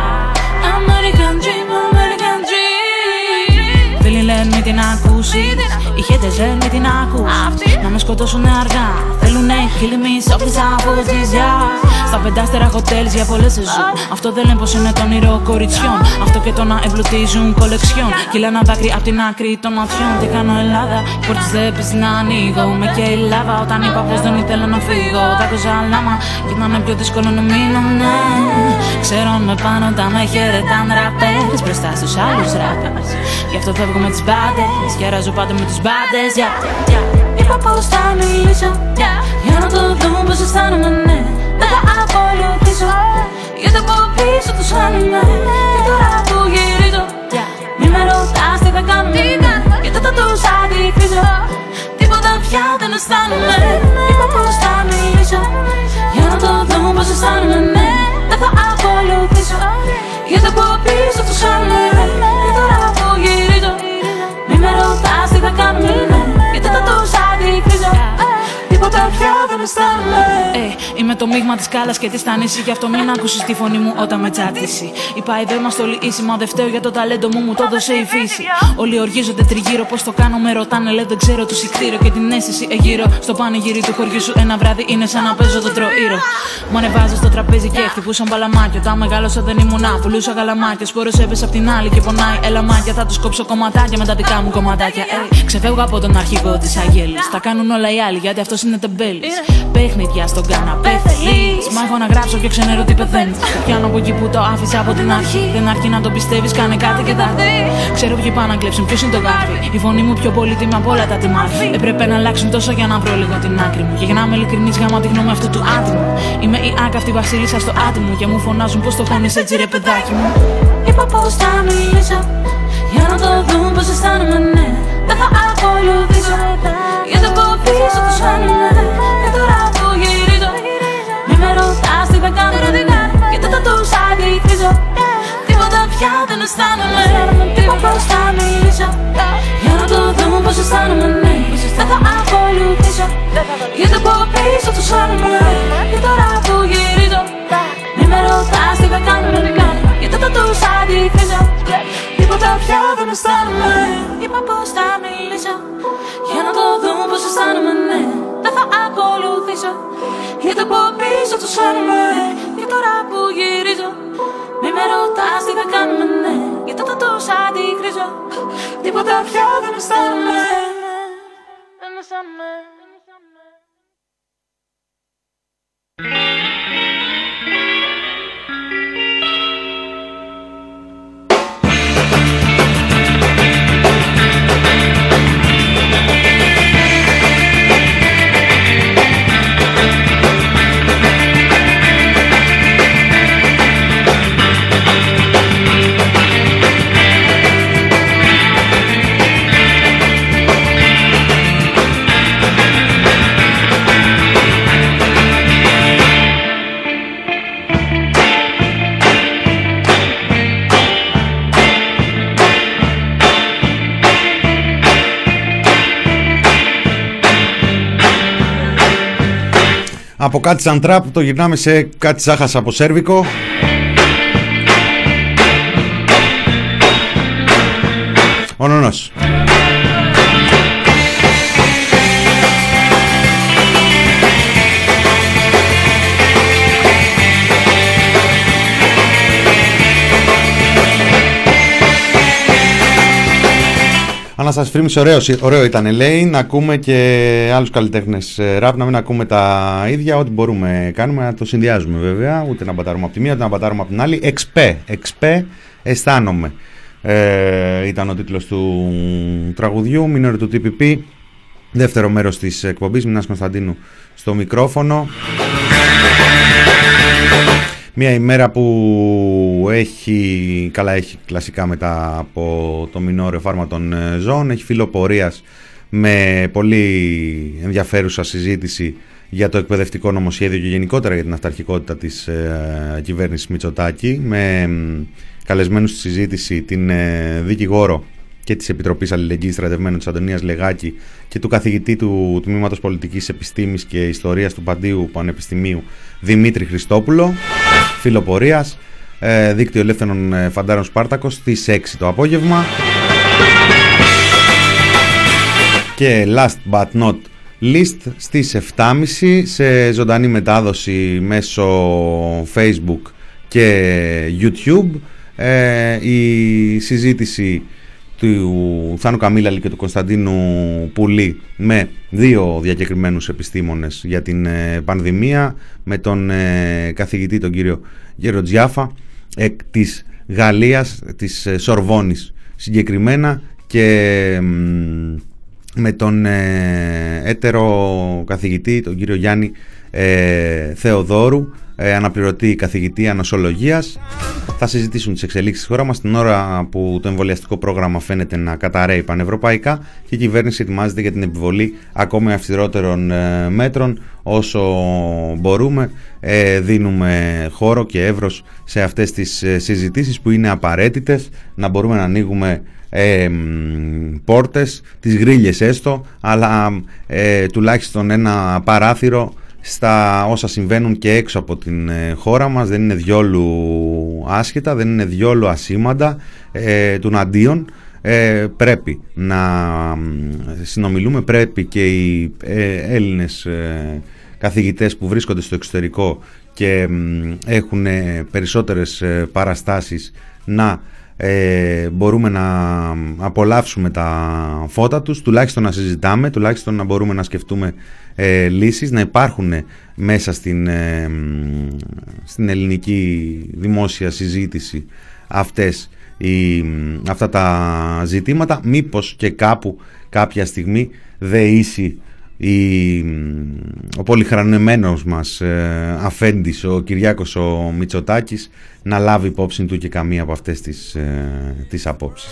American dream, American dream. Φίλοι λένε μην την ακούσεις. Οι χέτες λένε μην την ακούς. Να με σκοτώσουνε αργά. Θέλουνε κυλιμείς όποιες απόζεις. Στα πεντάστερα hotels για πολλές σεζόν. Αυτό δεν λένε πως είναι το όνειρο κοριτσιών. Αυτό και το να εμπλουτίζουν κολεξιών. Κυλά ένα δάκρυ απ' την άκρη των ματιών. Τι κάνω Ελλάδα, πόρτες δεν πεις να ανοίγω. Με και η λάβα όταν είπα πως δεν ήθελα να φύγω. Δάκωσα λάμα κι ήταν πιο δύσκολο να μείνω, ναι. Ξέρω με πάνω τα με χαιρετάν ραπέρες μπροστά στους άλλους ράπερς. Γι' αυτό φεύγω με τις μπάντες και αράζω πάντα με τους μπάντες. Είπα πως θα μιλήσω για να το δουν πως αισθάνομαι, ναι. Δεν θα ακολουθήσω γιατί από πίσω τους χάνουμε. Και τώρα που γυρίζω μη με ρωτάς τι θα κάνουμε, γιατί θα τους αντικρίζω. Τίποτα πια δεν αισθάνομαι. Είπα πως θα μιλήσω για να το δουν πως αισθάνομαι, ναι. Δεν θα ακολουθήσω γιατί από πίσω τους χάνουμε. Και τώρα που γυρίζω μη με ρωτάς τι θα κάνουμε, γιατί θα τους αντικρίζω. Τίποτα πια δεν αισθάνομαι. Hey, είμαι το μείγμα της κάλας και της τανίση. Γι' αυτό μην ακούσεις τη φωνή μου όταν με τσάτισει. Είπα εδώ είμαστε όλοι ίσοι, μα δεν φταίω για το ταλέντο μου, μου το έδωσε η φύση. Όλοι οργίζονται τριγύρω, πως το κάνω με ρωτάνε. Λέω δεν ξέρω, τους εκτήρω και την αίσθηση εγείρω. Στο πανηγύρι του χωριού σου ένα βράδυ είναι σαν να παίζω το τροήρο. Μου ανεβάζω στο τραπέζι και χτυπούσαν μπαλαμάκια. Όταν μεγάλωσα δεν ήμουνα, πουλούσα γαλαμάκια. Σπόρος έπεσε απ' την άλλη και πονάει ελαμάκια. Θα τους κόψω κομματάκια με τα δικά μου κομματάκια. Hey, ξεφεύγω από τον αρχηγό της Αγέλης. Τα κάνουν όλα οι άλλοι γιατί αυτός είναι τεμπέλης. Παιχνίδια στον καναπέ θέλεις. Μα έχω να γράψω και ξενέρω τι πεθαίνεις. Το πιάνω από εκεί που το άφησα από την αρχή. Δεν αρκεί να το πιστεύεις, κάνε κάτι και θα δει. Ξέρω ποιοι πάνε να κλέψουν, ποιος είναι το γάφι. Η φωνή μου πιο πολύτιμη από όλα τα τιμάρφη. Έπρεπε να αλλάξουν τόσο για να βρω λίγο την άκρη μου. Και για να είμαι ειλικρινής, γάμα τη γνώμη αυτού του άτιμου. Είμαι η άκαυτη βασίλισσα στο άτιμο. Και μου φωνάζουν πως το χώνεις έτσι ρε παιδάκι μου. Είπα πως θα μιλήσω για να το δουν πως αισθάνομαι, ναι. Δεν θα ακολουθήσω γιατί από πίσω τους χάνουμε. Και τώρα που γυρίζω μη με ρωτάς τι θα κάνω, πια δεν αισθάνομαι. Είπα πως θα μιλήσω για να το δούμε πως αισθάνομαι, ναι. Δεν θα ακολουθήσω γιατί από πίσω τους χάνομαι. Και τώρα που γυρίζω μη με ρωτάς τι θα κάνουμε, γιατί θα τους αντιφρίζω. Τίποτα πια δεν αισθάνομαι. Είπα πως θα μιλήσω για να το δούμε πως αισθάνομαι, ναι. Δεν θα ακολουθήσω γιατί από πίσω τους χάνομαι. Και τώρα που γυρίζω μη με ρωτάς τι θα κάνουμε, ναι. Γιατί θα τους αντιφρίζω. Τίποτα πια δεν αισθάνομαι. Δεν αισθάνομαι. Από κάτι σαν τραπ το γυρνάμε σε κάτι σάχας από σέρβικο. Ο νονός. Ανάστασης Φρίμης, ωραίο ήταν, λέει, να ακούμε και άλλους καλλιτέχνες ραπ, να μην ακούμε τα ίδια, ό,τι μπορούμε κάνουμε, να το συνδυάζουμε βέβαια, ούτε να μπατάρουμε από τη μία, ούτε να μπατάρουμε από την άλλη. Εξπέ, εξπέ, αισθάνομαι, ε, ήταν ο τίτλος του τραγουδιού, μινόρε του τι πι πι, δεύτερο μέρος της εκπομπής, Μινάς Κωνσταντίνου στο μικρόφωνο. Μια ημέρα που έχει, καλά έχει κλασικά μετά από το μινόριο φάρμα των ζώων, έχει φύλλο πορείας με πολύ ενδιαφέρουσα συζήτηση για το εκπαιδευτικό νομοσχέδιο και γενικότερα για την αυταρχικότητα της ε, κυβέρνησης Μητσοτάκη, με καλεσμένους στη συζήτηση την ε, δικηγόρο και της Επιτροπής Αλληλεγγύης Στρατευμένων της Αντωνίας Λεγάκη και του καθηγητή του Τμήματος Πολιτικής Επιστήμης και Ιστορίας του Παντίου Πανεπιστημίου Δημήτρη Χριστόπουλο, φιλοπορίας, ε, δίκτυο ελεύθερων φαντάρων Σπάρτακος, στις έξι το απόγευμα. Και last but not least στις επτά και μισή σε ζωντανή μετάδοση μέσω Facebook και YouTube, ε, η συζήτηση του Θάνου Καμίλαλη και του Κωνσταντίνου Πουλή με δύο διακεκριμένους επιστήμονες για την ε, πανδημία, με τον ε, καθηγητή τον κύριο Γεροντζιάφα ε, της Γαλλίας, της ε, Σορβόνης συγκεκριμένα, και ε, με τον ε, έτερο καθηγητή τον κύριο Γιάννη ε, Θεοδόρου, ε, αναπληρωτή καθηγητή ανοσολογίας. Θα συζητήσουν τις εξελίξεις στη χώρα μας την ώρα που το εμβολιαστικό πρόγραμμα φαίνεται να καταρρέει πανευρωπαϊκά και η κυβέρνηση ετοιμάζεται για την επιβολή ακόμη αυστηρότερων ε, μέτρων. Όσο μπορούμε ε, δίνουμε χώρο και εύρος σε αυτές τις ε, συζητήσεις που είναι απαραίτητες, να μπορούμε να ανοίγουμε ε, πόρτες, τις γρίλες έστω, αλλά ε, τουλάχιστον ένα παράθυρο στα όσα συμβαίνουν και έξω από την ε, χώρα μας. Δεν είναι διόλου άσχετα, δεν είναι διόλου ασήμαντα, ε, του αντίον. Ε, πρέπει να συνομιλούμε, πρέπει και οι ε, Έλληνες ε, καθηγητές που βρίσκονται στο εξωτερικό και ε, έχουν ε, περισσότερες ε, παραστάσεις να ε, μπορούμε να απολαύσουμε τα φώτα τους, τουλάχιστον να συζητάμε, τουλάχιστον να μπορούμε να σκεφτούμε ε, λύσεις, να υπάρχουν μέσα στην, ε, στην ελληνική δημόσια συζήτηση αυτές οι, αυτά τα ζητήματα. Μήπως και κάπου κάποια στιγμή δεήσει η, ο πολυχρανεμένος μας ε, αφέντης ο Κυριάκος ο Μητσοτάκης να λάβει υπόψη του και καμία από αυτές τις, ε, τις απόψεις.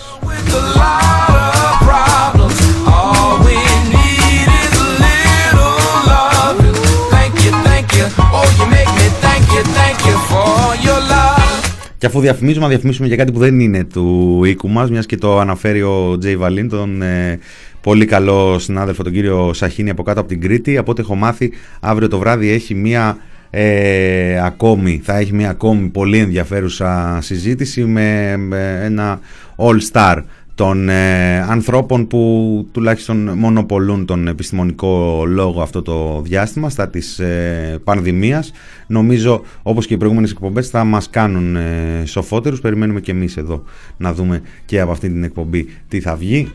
Και Και αφού διαφημίζουμε, να διαφημίσουμε για κάτι που δεν είναι του οίκου μας, μιας και το αναφέρει ο Τζέι Βαλίν, τον ε, πολύ καλό συνάδελφο, τον κύριο Σαχίνη από κάτω από την Κρήτη. Από ό,τι έχω μάθει, αύριο το βράδυ έχει μια ε, ακόμη, θα έχει μια ακόμη πολύ ενδιαφέρουσα συζήτηση με, με ένα all-star των ε, ανθρώπων που τουλάχιστον μονοπολούν τον επιστημονικό λόγο αυτό το διάστημα στα της ε, πανδημίας. Νομίζω, όπως και οι προηγούμενες εκπομπές, θα μας κάνουν ε, σοφότερους. Περιμένουμε και εμείς εδώ να δούμε και από αυτή την εκπομπή τι θα βγει.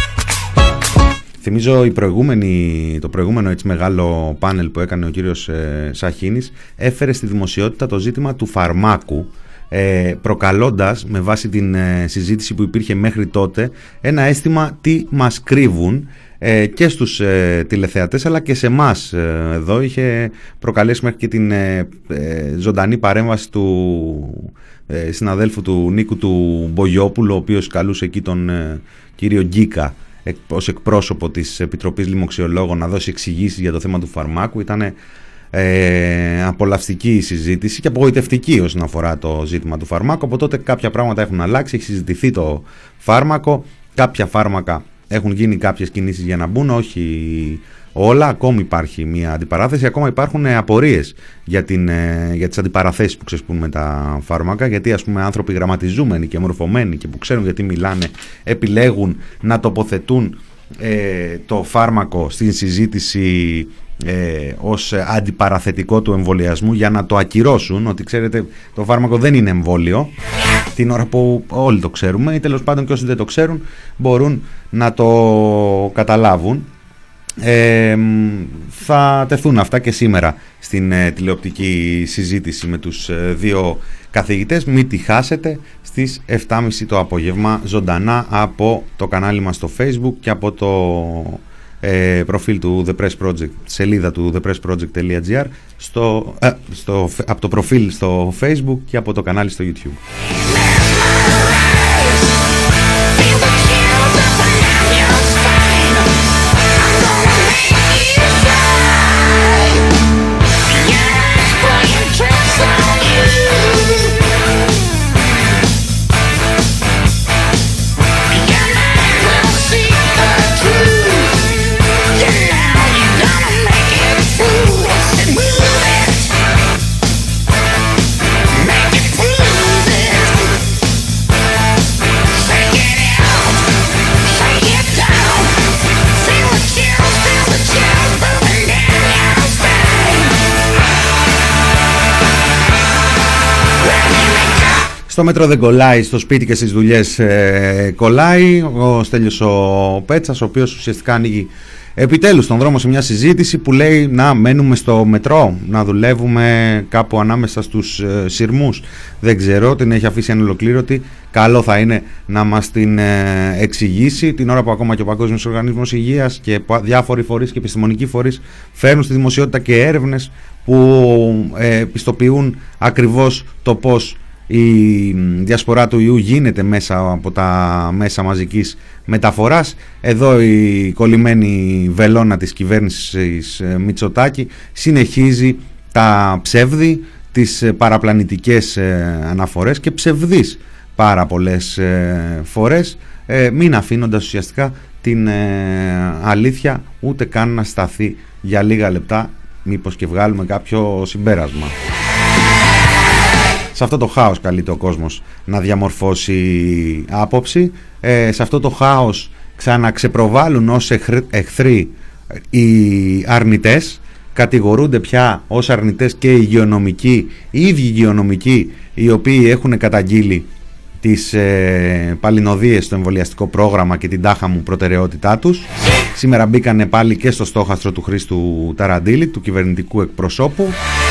Θυμίζω η προηγούμενη, το προηγούμενο έτσι μεγάλο πάνελ που έκανε ο κύριος ε, Σαχίνης έφερε στη δημοσιότητα το ζήτημα του φαρμάκου, Ε, προκαλώντας με βάση την ε, συζήτηση που υπήρχε μέχρι τότε ένα αίσθημα τι μας κρύβουν ε, και στους ε, τηλεθεατές αλλά και σε εμάς ε, εδώ. Είχε προκαλέσει μέχρι και την ε, ε, ζωντανή παρέμβαση του ε, συναδέλφου του Νίκου του Μπογιόπουλου, ο οποίος καλούσε εκεί τον ε, κύριο Γκίκα εκ, ως εκπρόσωπο της Επιτροπής Λοιμοξιολόγων να δώσει εξηγήσεις για το θέμα του φαρμάκου. Ήτανε Ε, απολαυστική συζήτηση και απογοητευτική όσον αφορά το ζήτημα του φαρμάκου. Από τότε κάποια πράγματα έχουν αλλάξει, έχει συζητηθεί το φάρμακο, κάποια φάρμακα έχουν γίνει κάποιες κινήσεις για να μπουν, όχι όλα, ακόμη υπάρχει μια αντιπαράθεση, ακόμα υπάρχουν απορίες για, την, για τις αντιπαραθέσεις που ξεσπούν με τα φάρμακα, γιατί ας πούμε άνθρωποι γραμματιζούμενοι και μορφωμένοι και που ξέρουν γιατί μιλάνε επιλέγουν να τοποθετούν ε, το φάρμακο στην συζήτηση Ε, ως αντιπαραθετικό του εμβολιασμού για να το ακυρώσουν, ότι ξέρετε το φάρμακο δεν είναι εμβόλιο, την ώρα που όλοι το ξέρουμε ή τέλος πάντων και όσοι δεν το ξέρουν μπορούν να το καταλάβουν. Ε, θα τεθούν αυτά και σήμερα στην ε, τηλεοπτική συζήτηση με τους ε, δύο καθηγητές. Μην τη χάσετε στις επτά και μισή το απόγευμα ζωντανά από το κανάλι μας στο Facebook και από το Ε, προφίλ του The Press Project, σελίδα του the press project dot g r, στο, ε, στο, από το προφίλ στο Facebook και από το κανάλι στο YouTube. Στο μέτρο δεν κολλάει, στο σπίτι και στις δουλειές ε, κολλάει. Ο Στέλιος ο Πέτσας, ο οποίος ουσιαστικά ανοίγει επιτέλους τον δρόμο σε μια συζήτηση που λέει να μένουμε στο μετρό, να δουλεύουμε κάπου ανάμεσα στους ε, σειρμούς. Δεν ξέρω, την έχει αφήσει ανολοκλήρωτη. Καλό θα είναι να μας την ε, εξηγήσει την ώρα που ακόμα και ο Παγκόσμιος Οργανισμός Υγείας και διάφοροι φορείς και επιστημονικοί φορείς φέρνουν στη δημοσιότητα και έρευνες που ε, πιστοποιούν ακριβώς το πώς η διασπορά του ιού γίνεται μέσα από τα μέσα μαζικής μεταφοράς. Εδώ η κολλημένη βελόνα της κυβέρνησης Μητσοτάκη συνεχίζει τα ψεύδη, τις παραπλανητικές αναφορές και ψευδείς πάρα πολλές φορές, μην αφήνοντας ουσιαστικά την αλήθεια ούτε καν να σταθεί για λίγα λεπτά, μήπως και βγάλουμε κάποιο συμπέρασμα. Σε αυτό το χάος καλείται ο κόσμος να διαμορφώσει άποψη. Ε, σε αυτό το χάος ξαναξεπροβάλλουν ως εχθροί οι αρνητές. Κατηγορούνται πια ως αρνητές και οι υγειονομικοί, οι ίδιοι υγειονομικοί, οι οποίοι έχουν καταγγείλει τις ε, παλινοδίες στο εμβολιαστικό πρόγραμμα και την τάχα μου προτεραιότητά τους. Σήμερα μπήκανε πάλι και στο στόχαστρο του Χρήστου Ταραντήλη, του κυβερνητικού εκπροσώπου.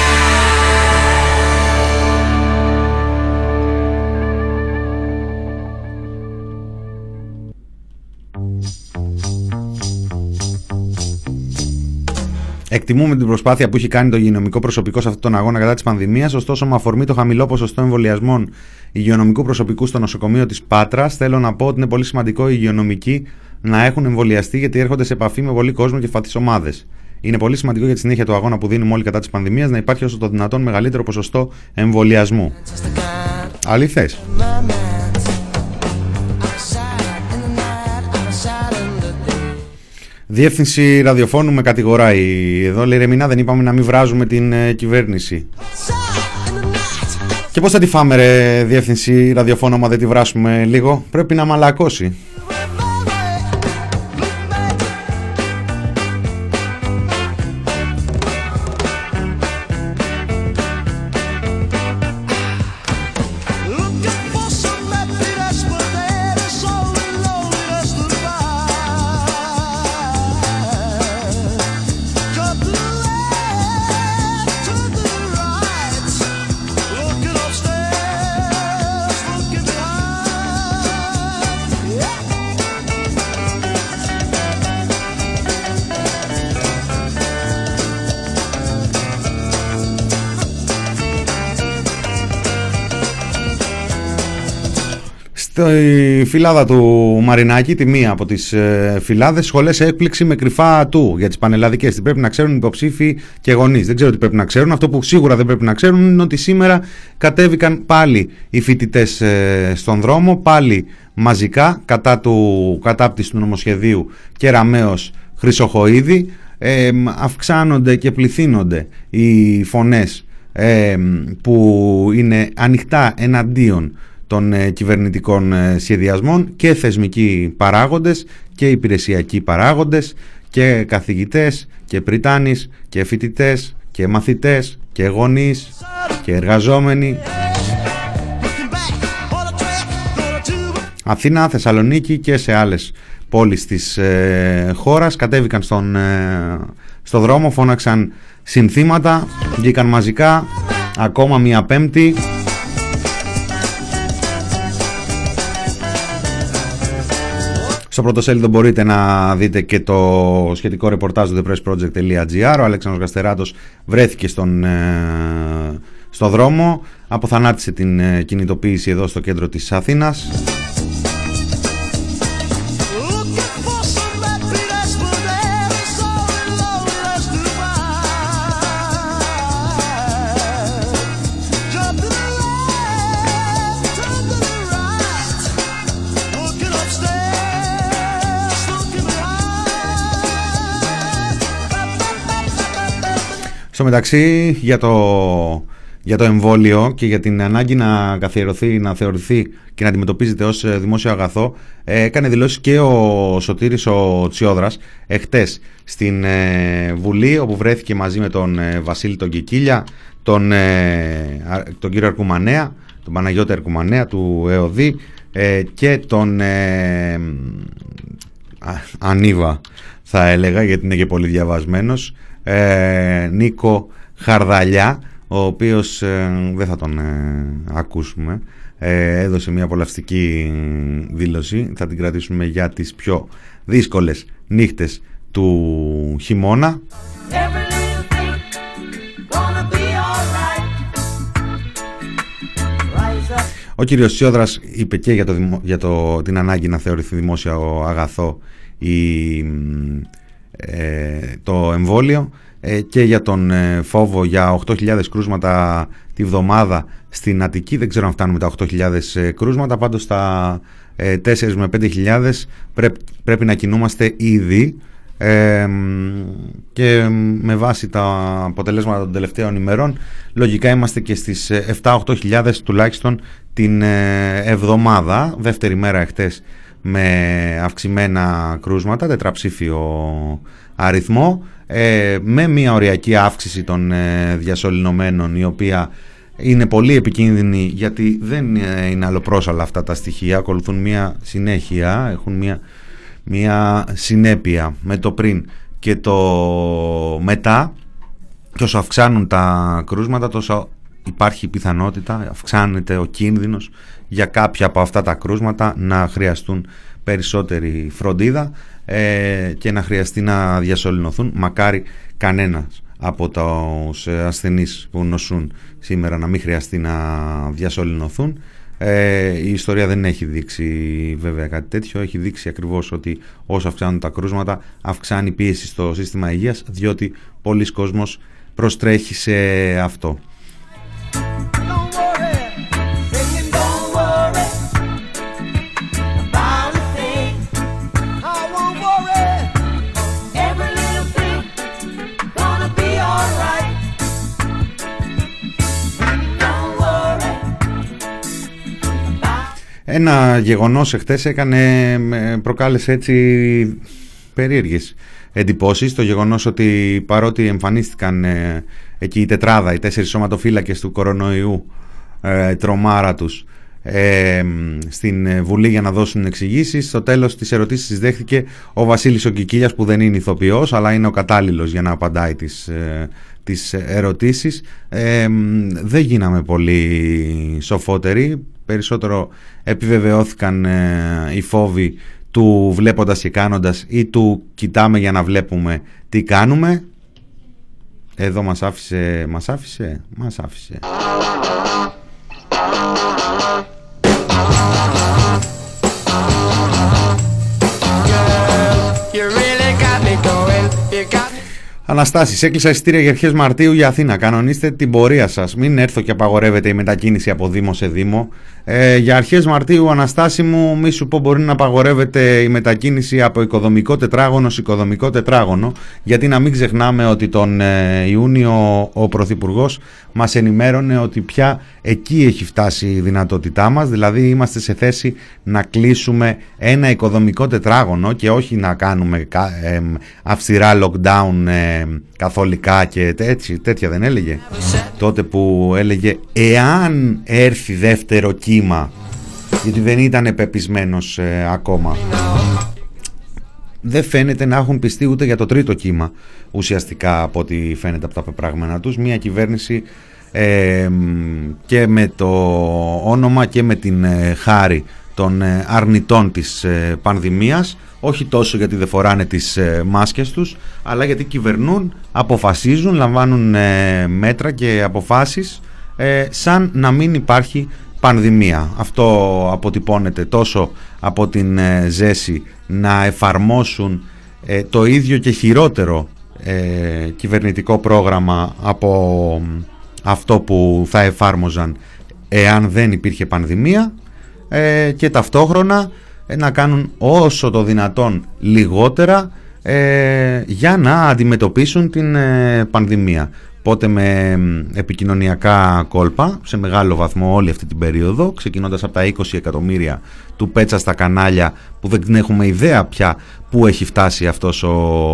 Εκτιμούμε την προσπάθεια που έχει κάνει το υγειονομικό προσωπικό σε αυτόν τον αγώνα κατά της πανδημίας. Ωστόσο, με αφορμή το χαμηλό ποσοστό εμβολιασμών υγειονομικού προσωπικού στο νοσοκομείο της Πάτρας, θέλω να πω ότι είναι πολύ σημαντικό οι υγειονομικοί να έχουν εμβολιαστεί, γιατί έρχονται σε επαφή με πολύ κόσμο και ευπαθείς ομάδες. Είναι πολύ σημαντικό για τη συνέχεια του αγώνα που δίνουμε όλοι κατά της πανδημίας να υπάρχει όσο το δυνατόν μεγαλύτερο ποσοστό εμβολιασμού. Αληθές. Διεύθυνση ραδιοφώνου με κατηγοράει. Εδώ λέει Ρεμινά, δεν είπαμε να μην βράζουμε την ε, κυβέρνηση. Και πώς θα τη φάμε ρε διεύθυνση ραδιοφώνου άμα δεν τη βράσουμε λίγο? Πρέπει να μαλακώσει. Στη φυλάδα του Μαρινάκη, τη μία από τις ε, φυλάδες, σχολές έκπληξη με κρυφά του για τις πανελλαδικές. Τι πρέπει να ξέρουν υποψήφοι και γονείς? Δεν ξέρω τι πρέπει να ξέρουν. Αυτό που σίγουρα δεν πρέπει να ξέρουν είναι ότι σήμερα κατέβηκαν πάλι οι φοιτητές ε, στον δρόμο, πάλι μαζικά, κατά του κατάπτυση του νομοσχεδίου Κεραμέως Χρυσοχοΐδη. Ε, αυξάνονται και πληθύνονται οι φωνές ε, που είναι ανοιχτά εναντίον των ε, κυβερνητικών ε, σχεδιασμών, και θεσμικοί παράγοντες και υπηρεσιακοί παράγοντες και καθηγητές και πριτάνης και φοιτητές και μαθητές και γονείς και εργαζόμενοι. Αθήνα, Θεσσαλονίκη και σε άλλες πόλεις της ε, χώρας κατέβηκαν στον, ε, στο δρόμο, φώναξαν συνθήματα, βγήκαν μαζικά ακόμα μία Πέμπτη. Στο πρωτοσέλιδο μπορείτε να δείτε και το σχετικό ρεπορτάζ του the press project dot gr. Ο Αλέξανδρος Γαστεράτος βρέθηκε στον, ε, στο δρόμο, αποθανάτησε την ε, κινητοποίηση εδώ στο κέντρο της Αθήνας. Στο μεταξύ, για το, για το εμβόλιο και για την ανάγκη να καθιερωθεί, να θεωρηθεί και να αντιμετωπίζεται ως δημόσιο αγαθό, έκανε δηλώσεις και ο Σωτήρης ο Τσιόδρας εχτες στην ε, Βουλή, όπου βρέθηκε μαζί με τον ε, Βασίλη τον Κικίλια, τον, ε, τον κύριο Αρκουμανέα, τον Παναγιώτη Αρκουμανέα του ΕΟΔΗ ε, και τον ε, α, Ανίβα, θα έλεγα, γιατί είναι και πολύ διαβασμένος, Ε, Νίκο Χαρδαλιά, ο οποίος ε, δεν θα τον ε, ακούσουμε, ε, έδωσε μια απολαυστική δήλωση, θα την κρατήσουμε για τις πιο δύσκολες νύχτες του χειμώνα. Ο κύριος Τσιόδρας είπε και για, το, για το, την ανάγκη να θεωρηθεί δημόσιο αγαθό η Ε, το εμβόλιο ε, και για τον ε, φόβο για οκτώ χιλιάδες κρούσματα τη βδομάδα στην Αττική. Δεν ξέρω αν φτάνουμε τα οκτώ χιλιάδες ε, κρούσματα, πάντως τα ε, τέσσερα με πέντε χιλιάδες πρέπει, πρέπει να κινούμαστε ήδη, ε, και με βάση τα αποτελέσματα των τελευταίων ημερών λογικά είμαστε και στις επτά με οκτώ χιλιάδες τουλάχιστον την ε, εβδομάδα. Δεύτερη μέρα εχθές με αυξημένα κρούσματα, τετραψήφιο αριθμό, ε, με μια οριακή αύξηση των ε, διασωληνωμένων, η οποία είναι πολύ επικίνδυνη, γιατί δεν είναι αλλοπρόσαλα αυτά τα στοιχεία, ακολουθούν μια συνέχεια, έχουν μια, μια συνέπεια με το πριν και το μετά, και όσο αυξάνουν τα κρούσματα τόσο υπάρχει πιθανότητα, αυξάνεται ο κίνδυνος για κάποια από αυτά τα κρούσματα να χρειαστούν περισσότερη φροντίδα ε, και να χρειαστεί να διασωληνωθούν. Μακάρι κανένας από τους ασθενείς που νοσούν σήμερα να μην χρειαστεί να διασωληνωθούν. Ε, η ιστορία δεν έχει δείξει βέβαια κάτι τέτοιο, έχει δείξει ακριβώς ότι όσο αυξάνουν τα κρούσματα αυξάνει πίεση στο σύστημα υγείας, διότι πολλοί κόσμος προστρέχει σε αυτό. Ένα γεγονός εχθές έκανε, προκάλεσε έτσι περίεργες εντυπώσεις. Το γεγονός ότι παρότι εμφανίστηκαν ε, εκεί η τετράδα, οι τέσσερις σωματοφύλακες του κορονοϊού, ε, τρομάρα τους, ε, στην Βουλή για να δώσουν εξηγήσεις, στο τέλος της ερωτήσεις τις δέχτηκε ο Βασίλης ο Κικίλιας, που δεν είναι ηθοποιός αλλά είναι ο κατάλληλος για να απαντάει τις, ε, τις ερωτήσεις. Ε, δεν γίναμε πολύ σοφότεροι, περισσότερο επιβεβαιώθηκαν ε, οι φόβοι του βλέποντας και κάνοντας ή του κοιτάμε για να βλέπουμε τι κάνουμε. Εδώ μας άφησε, μας άφησε, μας άφησε. Αναστάσεις, έκλεισα εισιτήρια για αρχές Μαρτίου για Αθήνα. Κανονίστε την πορεία σας. Μην έρθω και απαγορεύεται η μετακίνηση από Δήμο σε Δήμο. Ε, για αρχές Μαρτίου, Αναστάση μου, μη σου πω μπορεί να απαγορεύεται η μετακίνηση από οικοδομικό τετράγωνο σε οικοδομικό τετράγωνο. Γιατί να μην ξεχνάμε ότι τον ε, Ιούνιο ο Πρωθυπουργός μας ενημέρωνε ότι πια εκεί έχει φτάσει η δυνατότητά μας. Δηλαδή είμαστε σε θέση να κλείσουμε ένα οικοδομικό τετράγωνο και όχι να κάνουμε ε, αυστηρά lockdown ε, καθολικά και έτσι, τέτοια δεν έλεγε τότε που έλεγε εάν έρθει δεύτερο κύμα, γιατί δεν ήταν πεπισμένος ε, ακόμα. Δεν φαίνεται να έχουν πιστεί ούτε για το τρίτο κύμα ουσιαστικά, από ό,τι φαίνεται από τα πεπράγμενα τους. Μια κυβέρνηση ε, και με το όνομα και με την ε, χάρη των ε, αρνητών της ε, πανδημίας, όχι τόσο γιατί δεν φοράνε τις ε, μάσκες τους, αλλά γιατί κυβερνούν, αποφασίζουν, λαμβάνουν ε, μέτρα και αποφάσεις ε, σαν να μην υπάρχει πανδημία. Αυτό αποτυπώνεται τόσο από την ε, ζέση να εφαρμόσουν ε, το ίδιο και χειρότερο ε, κυβερνητικό πρόγραμμα από αυτό που θα εφάρμοζαν εάν δεν υπήρχε πανδημία, ε, και ταυτόχρονα ε, να κάνουν όσο το δυνατόν λιγότερα ε, για να αντιμετωπίσουν την ε, πανδημία. Πότε με επικοινωνιακά κόλπα σε μεγάλο βαθμό όλη αυτή την περίοδο, ξεκινώντας από τα είκοσι εκατομμύρια του Πέτσα στα κανάλια, που δεν έχουμε ιδέα πια πού έχει φτάσει αυτός ο,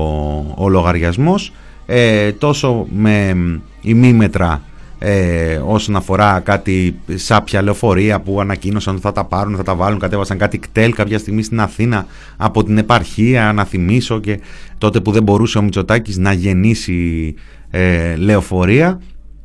ο λογαριασμός, ε, τόσο με ημίμετρα ε, όσον αφορά κάτι σάπια λεωφορεία που ανακοίνωσαν ότι θα τα πάρουν, θα τα βάλουν, κατέβασαν κάτι κτέλ κάποια στιγμή στην Αθήνα από την επαρχία, να θυμίσω, και τότε που δεν μπορούσε ο Μητσοτάκης να γεννήσει ε, λεωφορεία.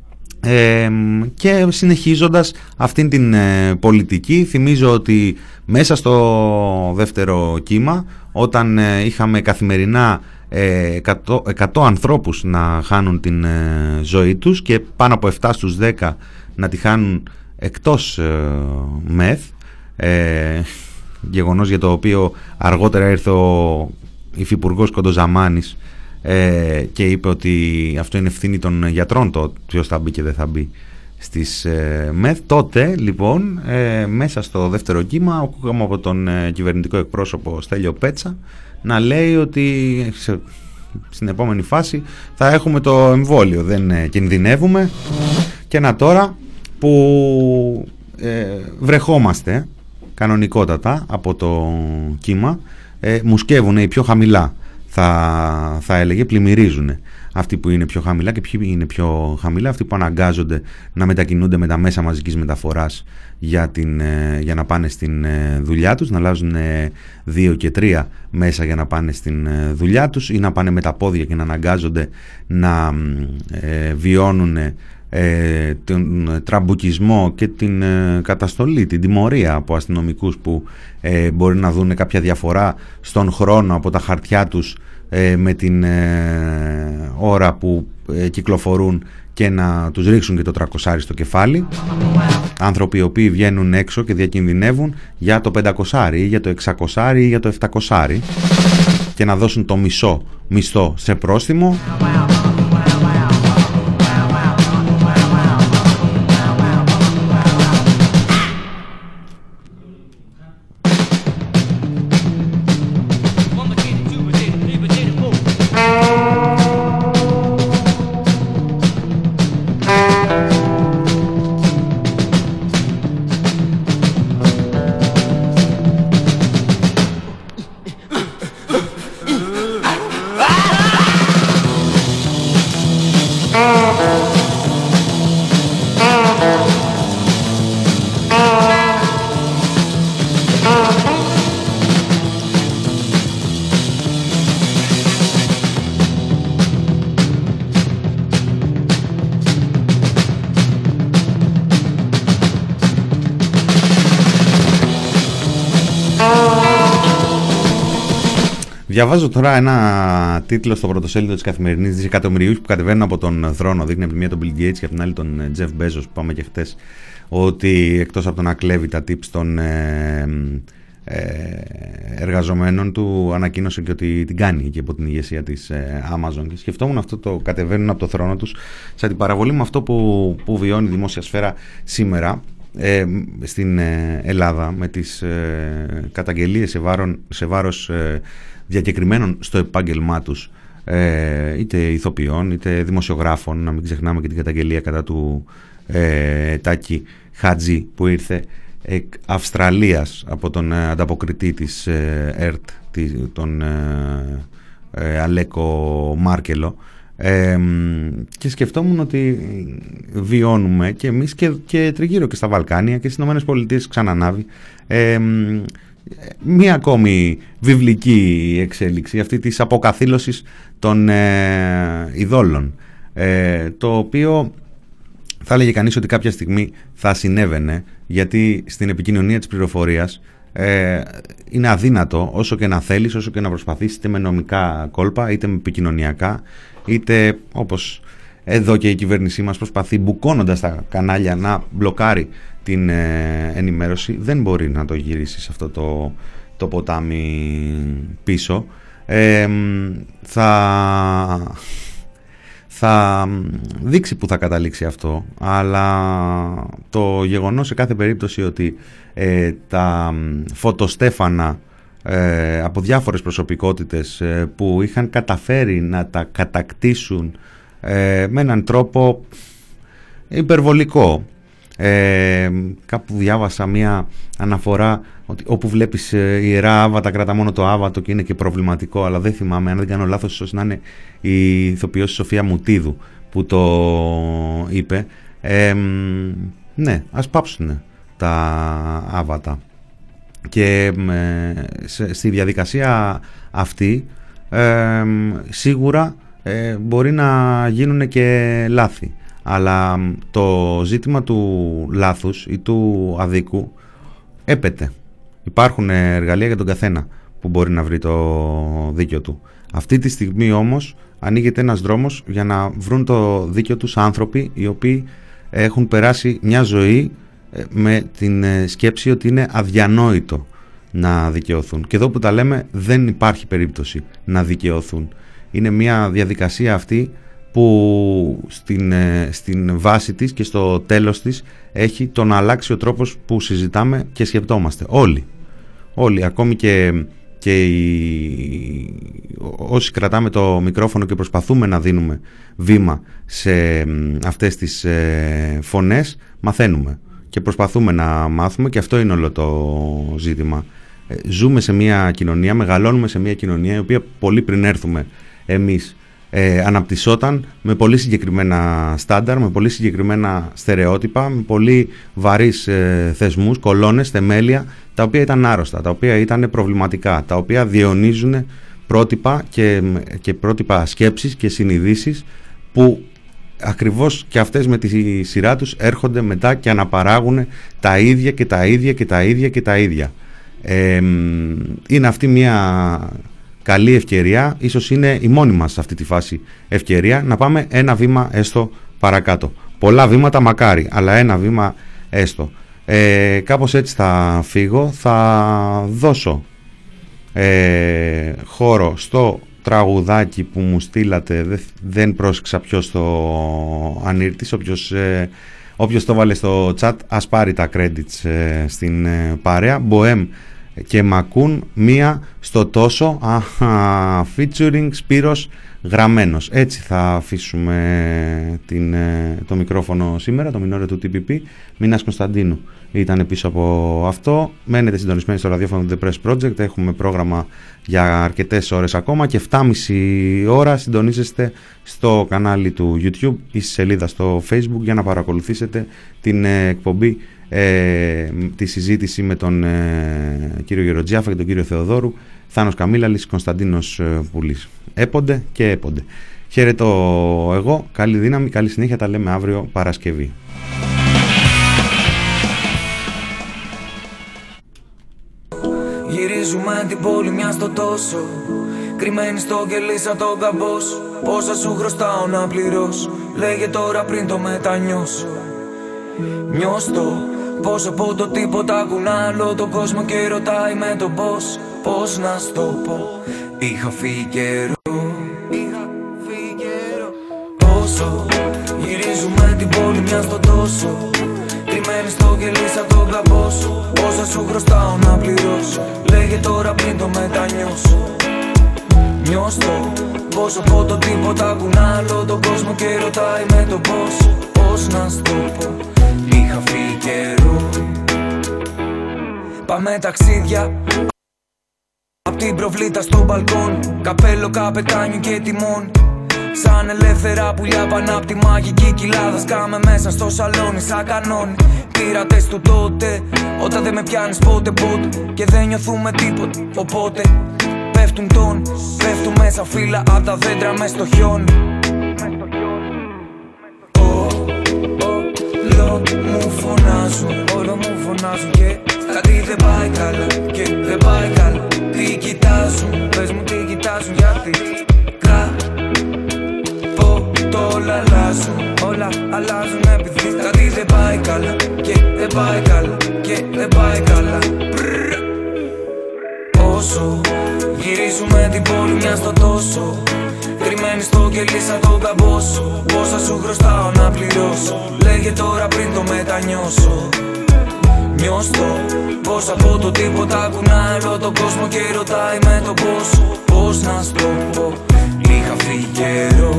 Ε, και συνεχίζοντας αυτήν την ε, πολιτική, θυμίζω ότι μέσα στο δεύτερο κύμα, όταν ε, είχαμε καθημερινά ε, εκατό ανθρώπους να χάνουν την ε, ζωή τους και πάνω από επτά στους δέκα να τη χάνουν εκτός ε, μεθ, ε, γεγονός για το οποίο αργότερα ήρθε ο υφυπουργός Κοντοζαμάνης Ε, και είπε ότι αυτό είναι ευθύνη των γιατρών, το ποιος θα μπει και δεν θα μπει στις ε, ΜΕΘ. Τότε λοιπόν ε, μέσα στο δεύτερο κύμα ακούγαμε από τον ε, κυβερνητικό εκπρόσωπο Στέλιο Πέτσα να λέει ότι σε, στην επόμενη φάση θα έχουμε το εμβόλιο, δεν ε, κινδυνεύουμε. Και να τώρα που ε, βρεχόμαστε κανονικότατα από το κύμα, ε, μουσκεύουν οι πιο χαμηλά, Θα, θα έλεγε, πλημμυρίζουν αυτοί που είναι πιο χαμηλά. Και ποιοι είναι πιο χαμηλά? Αυτοί που αναγκάζονται να μετακινούνται με τα μέσα μαζικής μεταφοράς για, την, για να πάνε στην δουλειά τους, να αλλάζουν δύο και τρία μέσα για να πάνε στην δουλειά τους, ή να πάνε με τα πόδια και να αναγκάζονται να ε, βιώνουν ε, τον τραμπουκισμό και την ε, καταστολή, την τιμωρία από αστυνομικούς που ε, μπορεί να δουν κάποια διαφορά στον χρόνο από τα χαρτιά τους ε, με την ε, ώρα που ε, κυκλοφορούν και να τους ρίξουν και το τρακοσάρι στο κεφάλι. Άνθρωποι οι οποίοι βγαίνουν έξω και διακινδυνεύουν για το πεντακοσάρι ή για το εξακοσάρι ή για το επτακοσάρι και να δώσουν το μισό μισθό σε πρόστιμο. Διαβάζω τώρα ένα τίτλο στο πρωτοσέλιδο της Καθημερινής: δισεκατομμυριούχοι που κατεβαίνουν από τον θρόνο. Δείχνει από τη μία τον Bill Gates και από την άλλη τον Jeff Bezos, που πάμε και χτες, ότι εκτός από το να κλέβει τα tips των ε, ε, εργαζομένων του, ανακοίνωσε και ότι την κάνει και από την ηγεσία της ε, Amazon. Και σκεφτόμουν αυτό το κατεβαίνουν από το θρόνο τους σε αντιπαραβολή με αυτό που, που βιώνει η δημόσια σφαίρα σήμερα ε, στην ε, Ελλάδα, με τις ε, καταγγελίες σε, βάρον, σε βάρος ε, διακεκριμένων στο επάγγελμά τους, ε, είτε ηθοποιών είτε δημοσιογράφων. Να μην ξεχνάμε και την καταγγελία κατά του ε, Τάκη Χατζή, που ήρθε εκ Αυστραλίας από τον ε, ανταποκριτή της ε, ΕΡΤ, τη, τον ε, ε, Αλέκο Μάρκελο, ε, και σκεφτόμουν ότι βιώνουμε και εμείς και, και τριγύρω και στα Βαλκάνια και στις Ηνωμένες Πολιτείες ξανανάβει ε, μία ακόμη βιβλική εξέλιξη, αυτή της αποκαθήλωσης των ε, ειδόλων, ε, το οποίο θα έλεγε κανείς ότι κάποια στιγμή θα συνέβαινε, γιατί στην επικοινωνία της πληροφορίας ε, είναι αδύνατο, όσο και να θέλεις, όσο και να προσπαθείς, είτε με νομικά κόλπα, είτε με επικοινωνιακά, είτε όπως εδώ και η κυβέρνησή μας προσπαθεί, μπουκώνοντας τα κανάλια, να μπλοκάρει την ε, ενημέρωση. Δεν μπορεί να το γυρίσει σε αυτό το, το ποτάμι πίσω. Ε, θα, θα δείξει που θα καταλήξει αυτό, αλλά το γεγονός σε κάθε περίπτωση ότι ε, τα φωτοστέφανα ε, από διάφορες προσωπικότητες ε, που είχαν καταφέρει να τα κατακτήσουν ε, με έναν τρόπο υπερβολικό. Ε, κάπου διάβασα μία αναφορά ότι όπου βλέπεις ε, ιερά άβατα, κρατά μόνο το άβατο και είναι και προβληματικό, αλλά δεν θυμάμαι, αν δεν κάνω λάθος, ίσως να είναι η ηθοποιός Σοφία Μουτίδου που το είπε. Ε, ναι, ας πάψουν τα άβατα. Και ε, σε, στη διαδικασία αυτή ε, σίγουρα ε, μπορεί να γίνουν και λάθη. Αλλά το ζήτημα του λάθους ή του αδίκου έπεται. Υπάρχουν εργαλεία για τον καθένα που μπορεί να βρει το δίκιο του. Αυτή τη στιγμή όμως ανοίγεται ένας δρόμος για να βρουν το δίκιο τους άνθρωποι οι οποίοι έχουν περάσει μια ζωή με την σκέψη ότι είναι αδιανόητο να δικαιωθούν. Και εδώ που τα λέμε, δεν υπάρχει περίπτωση να δικαιωθούν. Είναι μια διαδικασία αυτή που στην, στην βάση της και στο τέλος της έχει τον αλλάξει ο τρόπος που συζητάμε και σκεπτόμαστε. Όλοι. Όλοι. Ακόμη και, και οι, όσοι κρατάμε το μικρόφωνο και προσπαθούμε να δίνουμε βήμα σε αυτές τις ε, φωνές, μαθαίνουμε. Και προσπαθούμε να μάθουμε, και αυτό είναι όλο το ζήτημα. Ε, ζούμε σε μια κοινωνία, μεγαλώνουμε σε μια κοινωνία η οποία πολύ πριν έρθουμε εμείς Ε, αναπτυσσόταν με πολύ συγκεκριμένα στάνταρ, με πολύ συγκεκριμένα στερεότυπα, με πολύ βαρύς ε, θεσμούς, κολόνες, θεμέλια, τα οποία ήταν άρρωστα, τα οποία ήταν προβληματικά, τα οποία διαιωνίζουν πρότυπα και, και πρότυπα σκέψεις και συνειδήσεις που ακριβώς και αυτές με τη σειρά τους έρχονται μετά και αναπαράγουν τα ίδια και τα ίδια και τα ίδια και τα ίδια. Ε, είναι αυτή μια καλή ευκαιρία, ίσως είναι η μόνη μας σε αυτή τη φάση ευκαιρία, να πάμε ένα βήμα έστω παρακάτω. Πολλά βήματα μακάρι, αλλά ένα βήμα έστω. Ε, κάπως έτσι θα φύγω, θα δώσω ε, χώρο στο τραγουδάκι που μου στείλατε. Δε, δεν πρόσεξα ποιος το ανήρτης, όποιος, ε, όποιος το βάλε στο chat ας πάρει τα credits ε, στην ε, παρέα. Μποέμ και Μακούν, μία στο τόσο, αχα, featuring Σπύρος Γραμμένος. Έτσι θα αφήσουμε την, το μικρόφωνο σήμερα, το μινόρε του τι πι πι. Μινάς Κωνσταντίνου ήταν πίσω από αυτό. Μένετε συντονισμένοι στο ραδιόφωνο του The Press Project. Έχουμε πρόγραμμα για αρκετές ώρες ακόμα και επτά και μισή ώρα συντονίζεστε στο κανάλι του YouTube ή στη σελίδα στο Facebook για να παρακολουθήσετε την εκπομπή, Ε, τη συζήτηση με τον ε, κύριο Γεροτζιάφα και τον κύριο Θεοδόρου. Θάνος Καμίλαλης, Κωνσταντίνος ε, Πουλής. Έπονται και έπονται. Χαίρετο εγώ, καλή δύναμη, καλή συνέχεια, τα λέμε αύριο Παρασκευή. Γυρίζουμε την πόλη μια στο τόσο. Κρυμμένη στο κελί σαν τον καμπός. Πόσα σου χρωστάω να πληρώσω. Λέγε τώρα πριν το μετανιώσω. Νιώστο πως από το τίποτα κουνάλω τον κόσμο και ρωτάει με τον πώς. Πώς να στο πω. Είχα φύγει καιρό. Είχα φύγει καιρό. Πόσο γυρίζουμε την πόλη μια στο τόσο. Κρυμμένη στο κελί σαν τον καμπόσο. Πόσα σου χρωστάω να πληρώσω. Λέγε τώρα πριν το μετανιώσω. Νιώστο πως από το τίποτα κουνάλω τον κόσμο και ρωτάει με τον πώς. Πώς να στο πω. Είχα φύγει καιρό. Πάμε ταξίδια. Απ' την προβλήτα στο μπαλκόν. Καπέλο, καπετάνιο και τιμόν. Σαν ελεύθερα πουλιά πάνω απ' τη μαγική κοιλάδα. Σκάμε μέσα στο σαλόνι σαν κανόνι. Πειρατές του τότε. Όταν δεν με πιάνεις ποτέ πότε. Και δεν νιώθουμε τίποτα. Οπότε πέφτουν τόν. Πέφτουν μέσα φύλλα απ' τα δέντρα μες στο χιόνι. Όλο μου φωνάζουν. Όλο μου φωνάζουν και κάτι δεν πάει καλά. Και δεν πάει καλά. Τι κοιτάζουν. Πες μου τι κοιτάζουν γιατί. Όλα αλλάζουν, όλα αλλάζουν επειδή κάτι δεν πάει καλά. Και δεν πάει καλά, και δεν πάει καλά. Όσο γυρίζουμε την πόλη μια στο τόσο. Κρυμμένη στο κελί σαν τον καμπόσο. Πόσα σου χρωστάω να πληρώσω. Λέγε τώρα πριν το μετανιώσω. Νιώστο πως από το τίποτα κουνάει τον κόσμο και ρωτάει με το πώς. Πώς να στο πω. Είχα φύγει καιρό.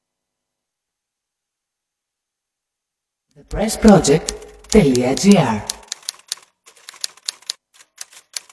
press project dot gr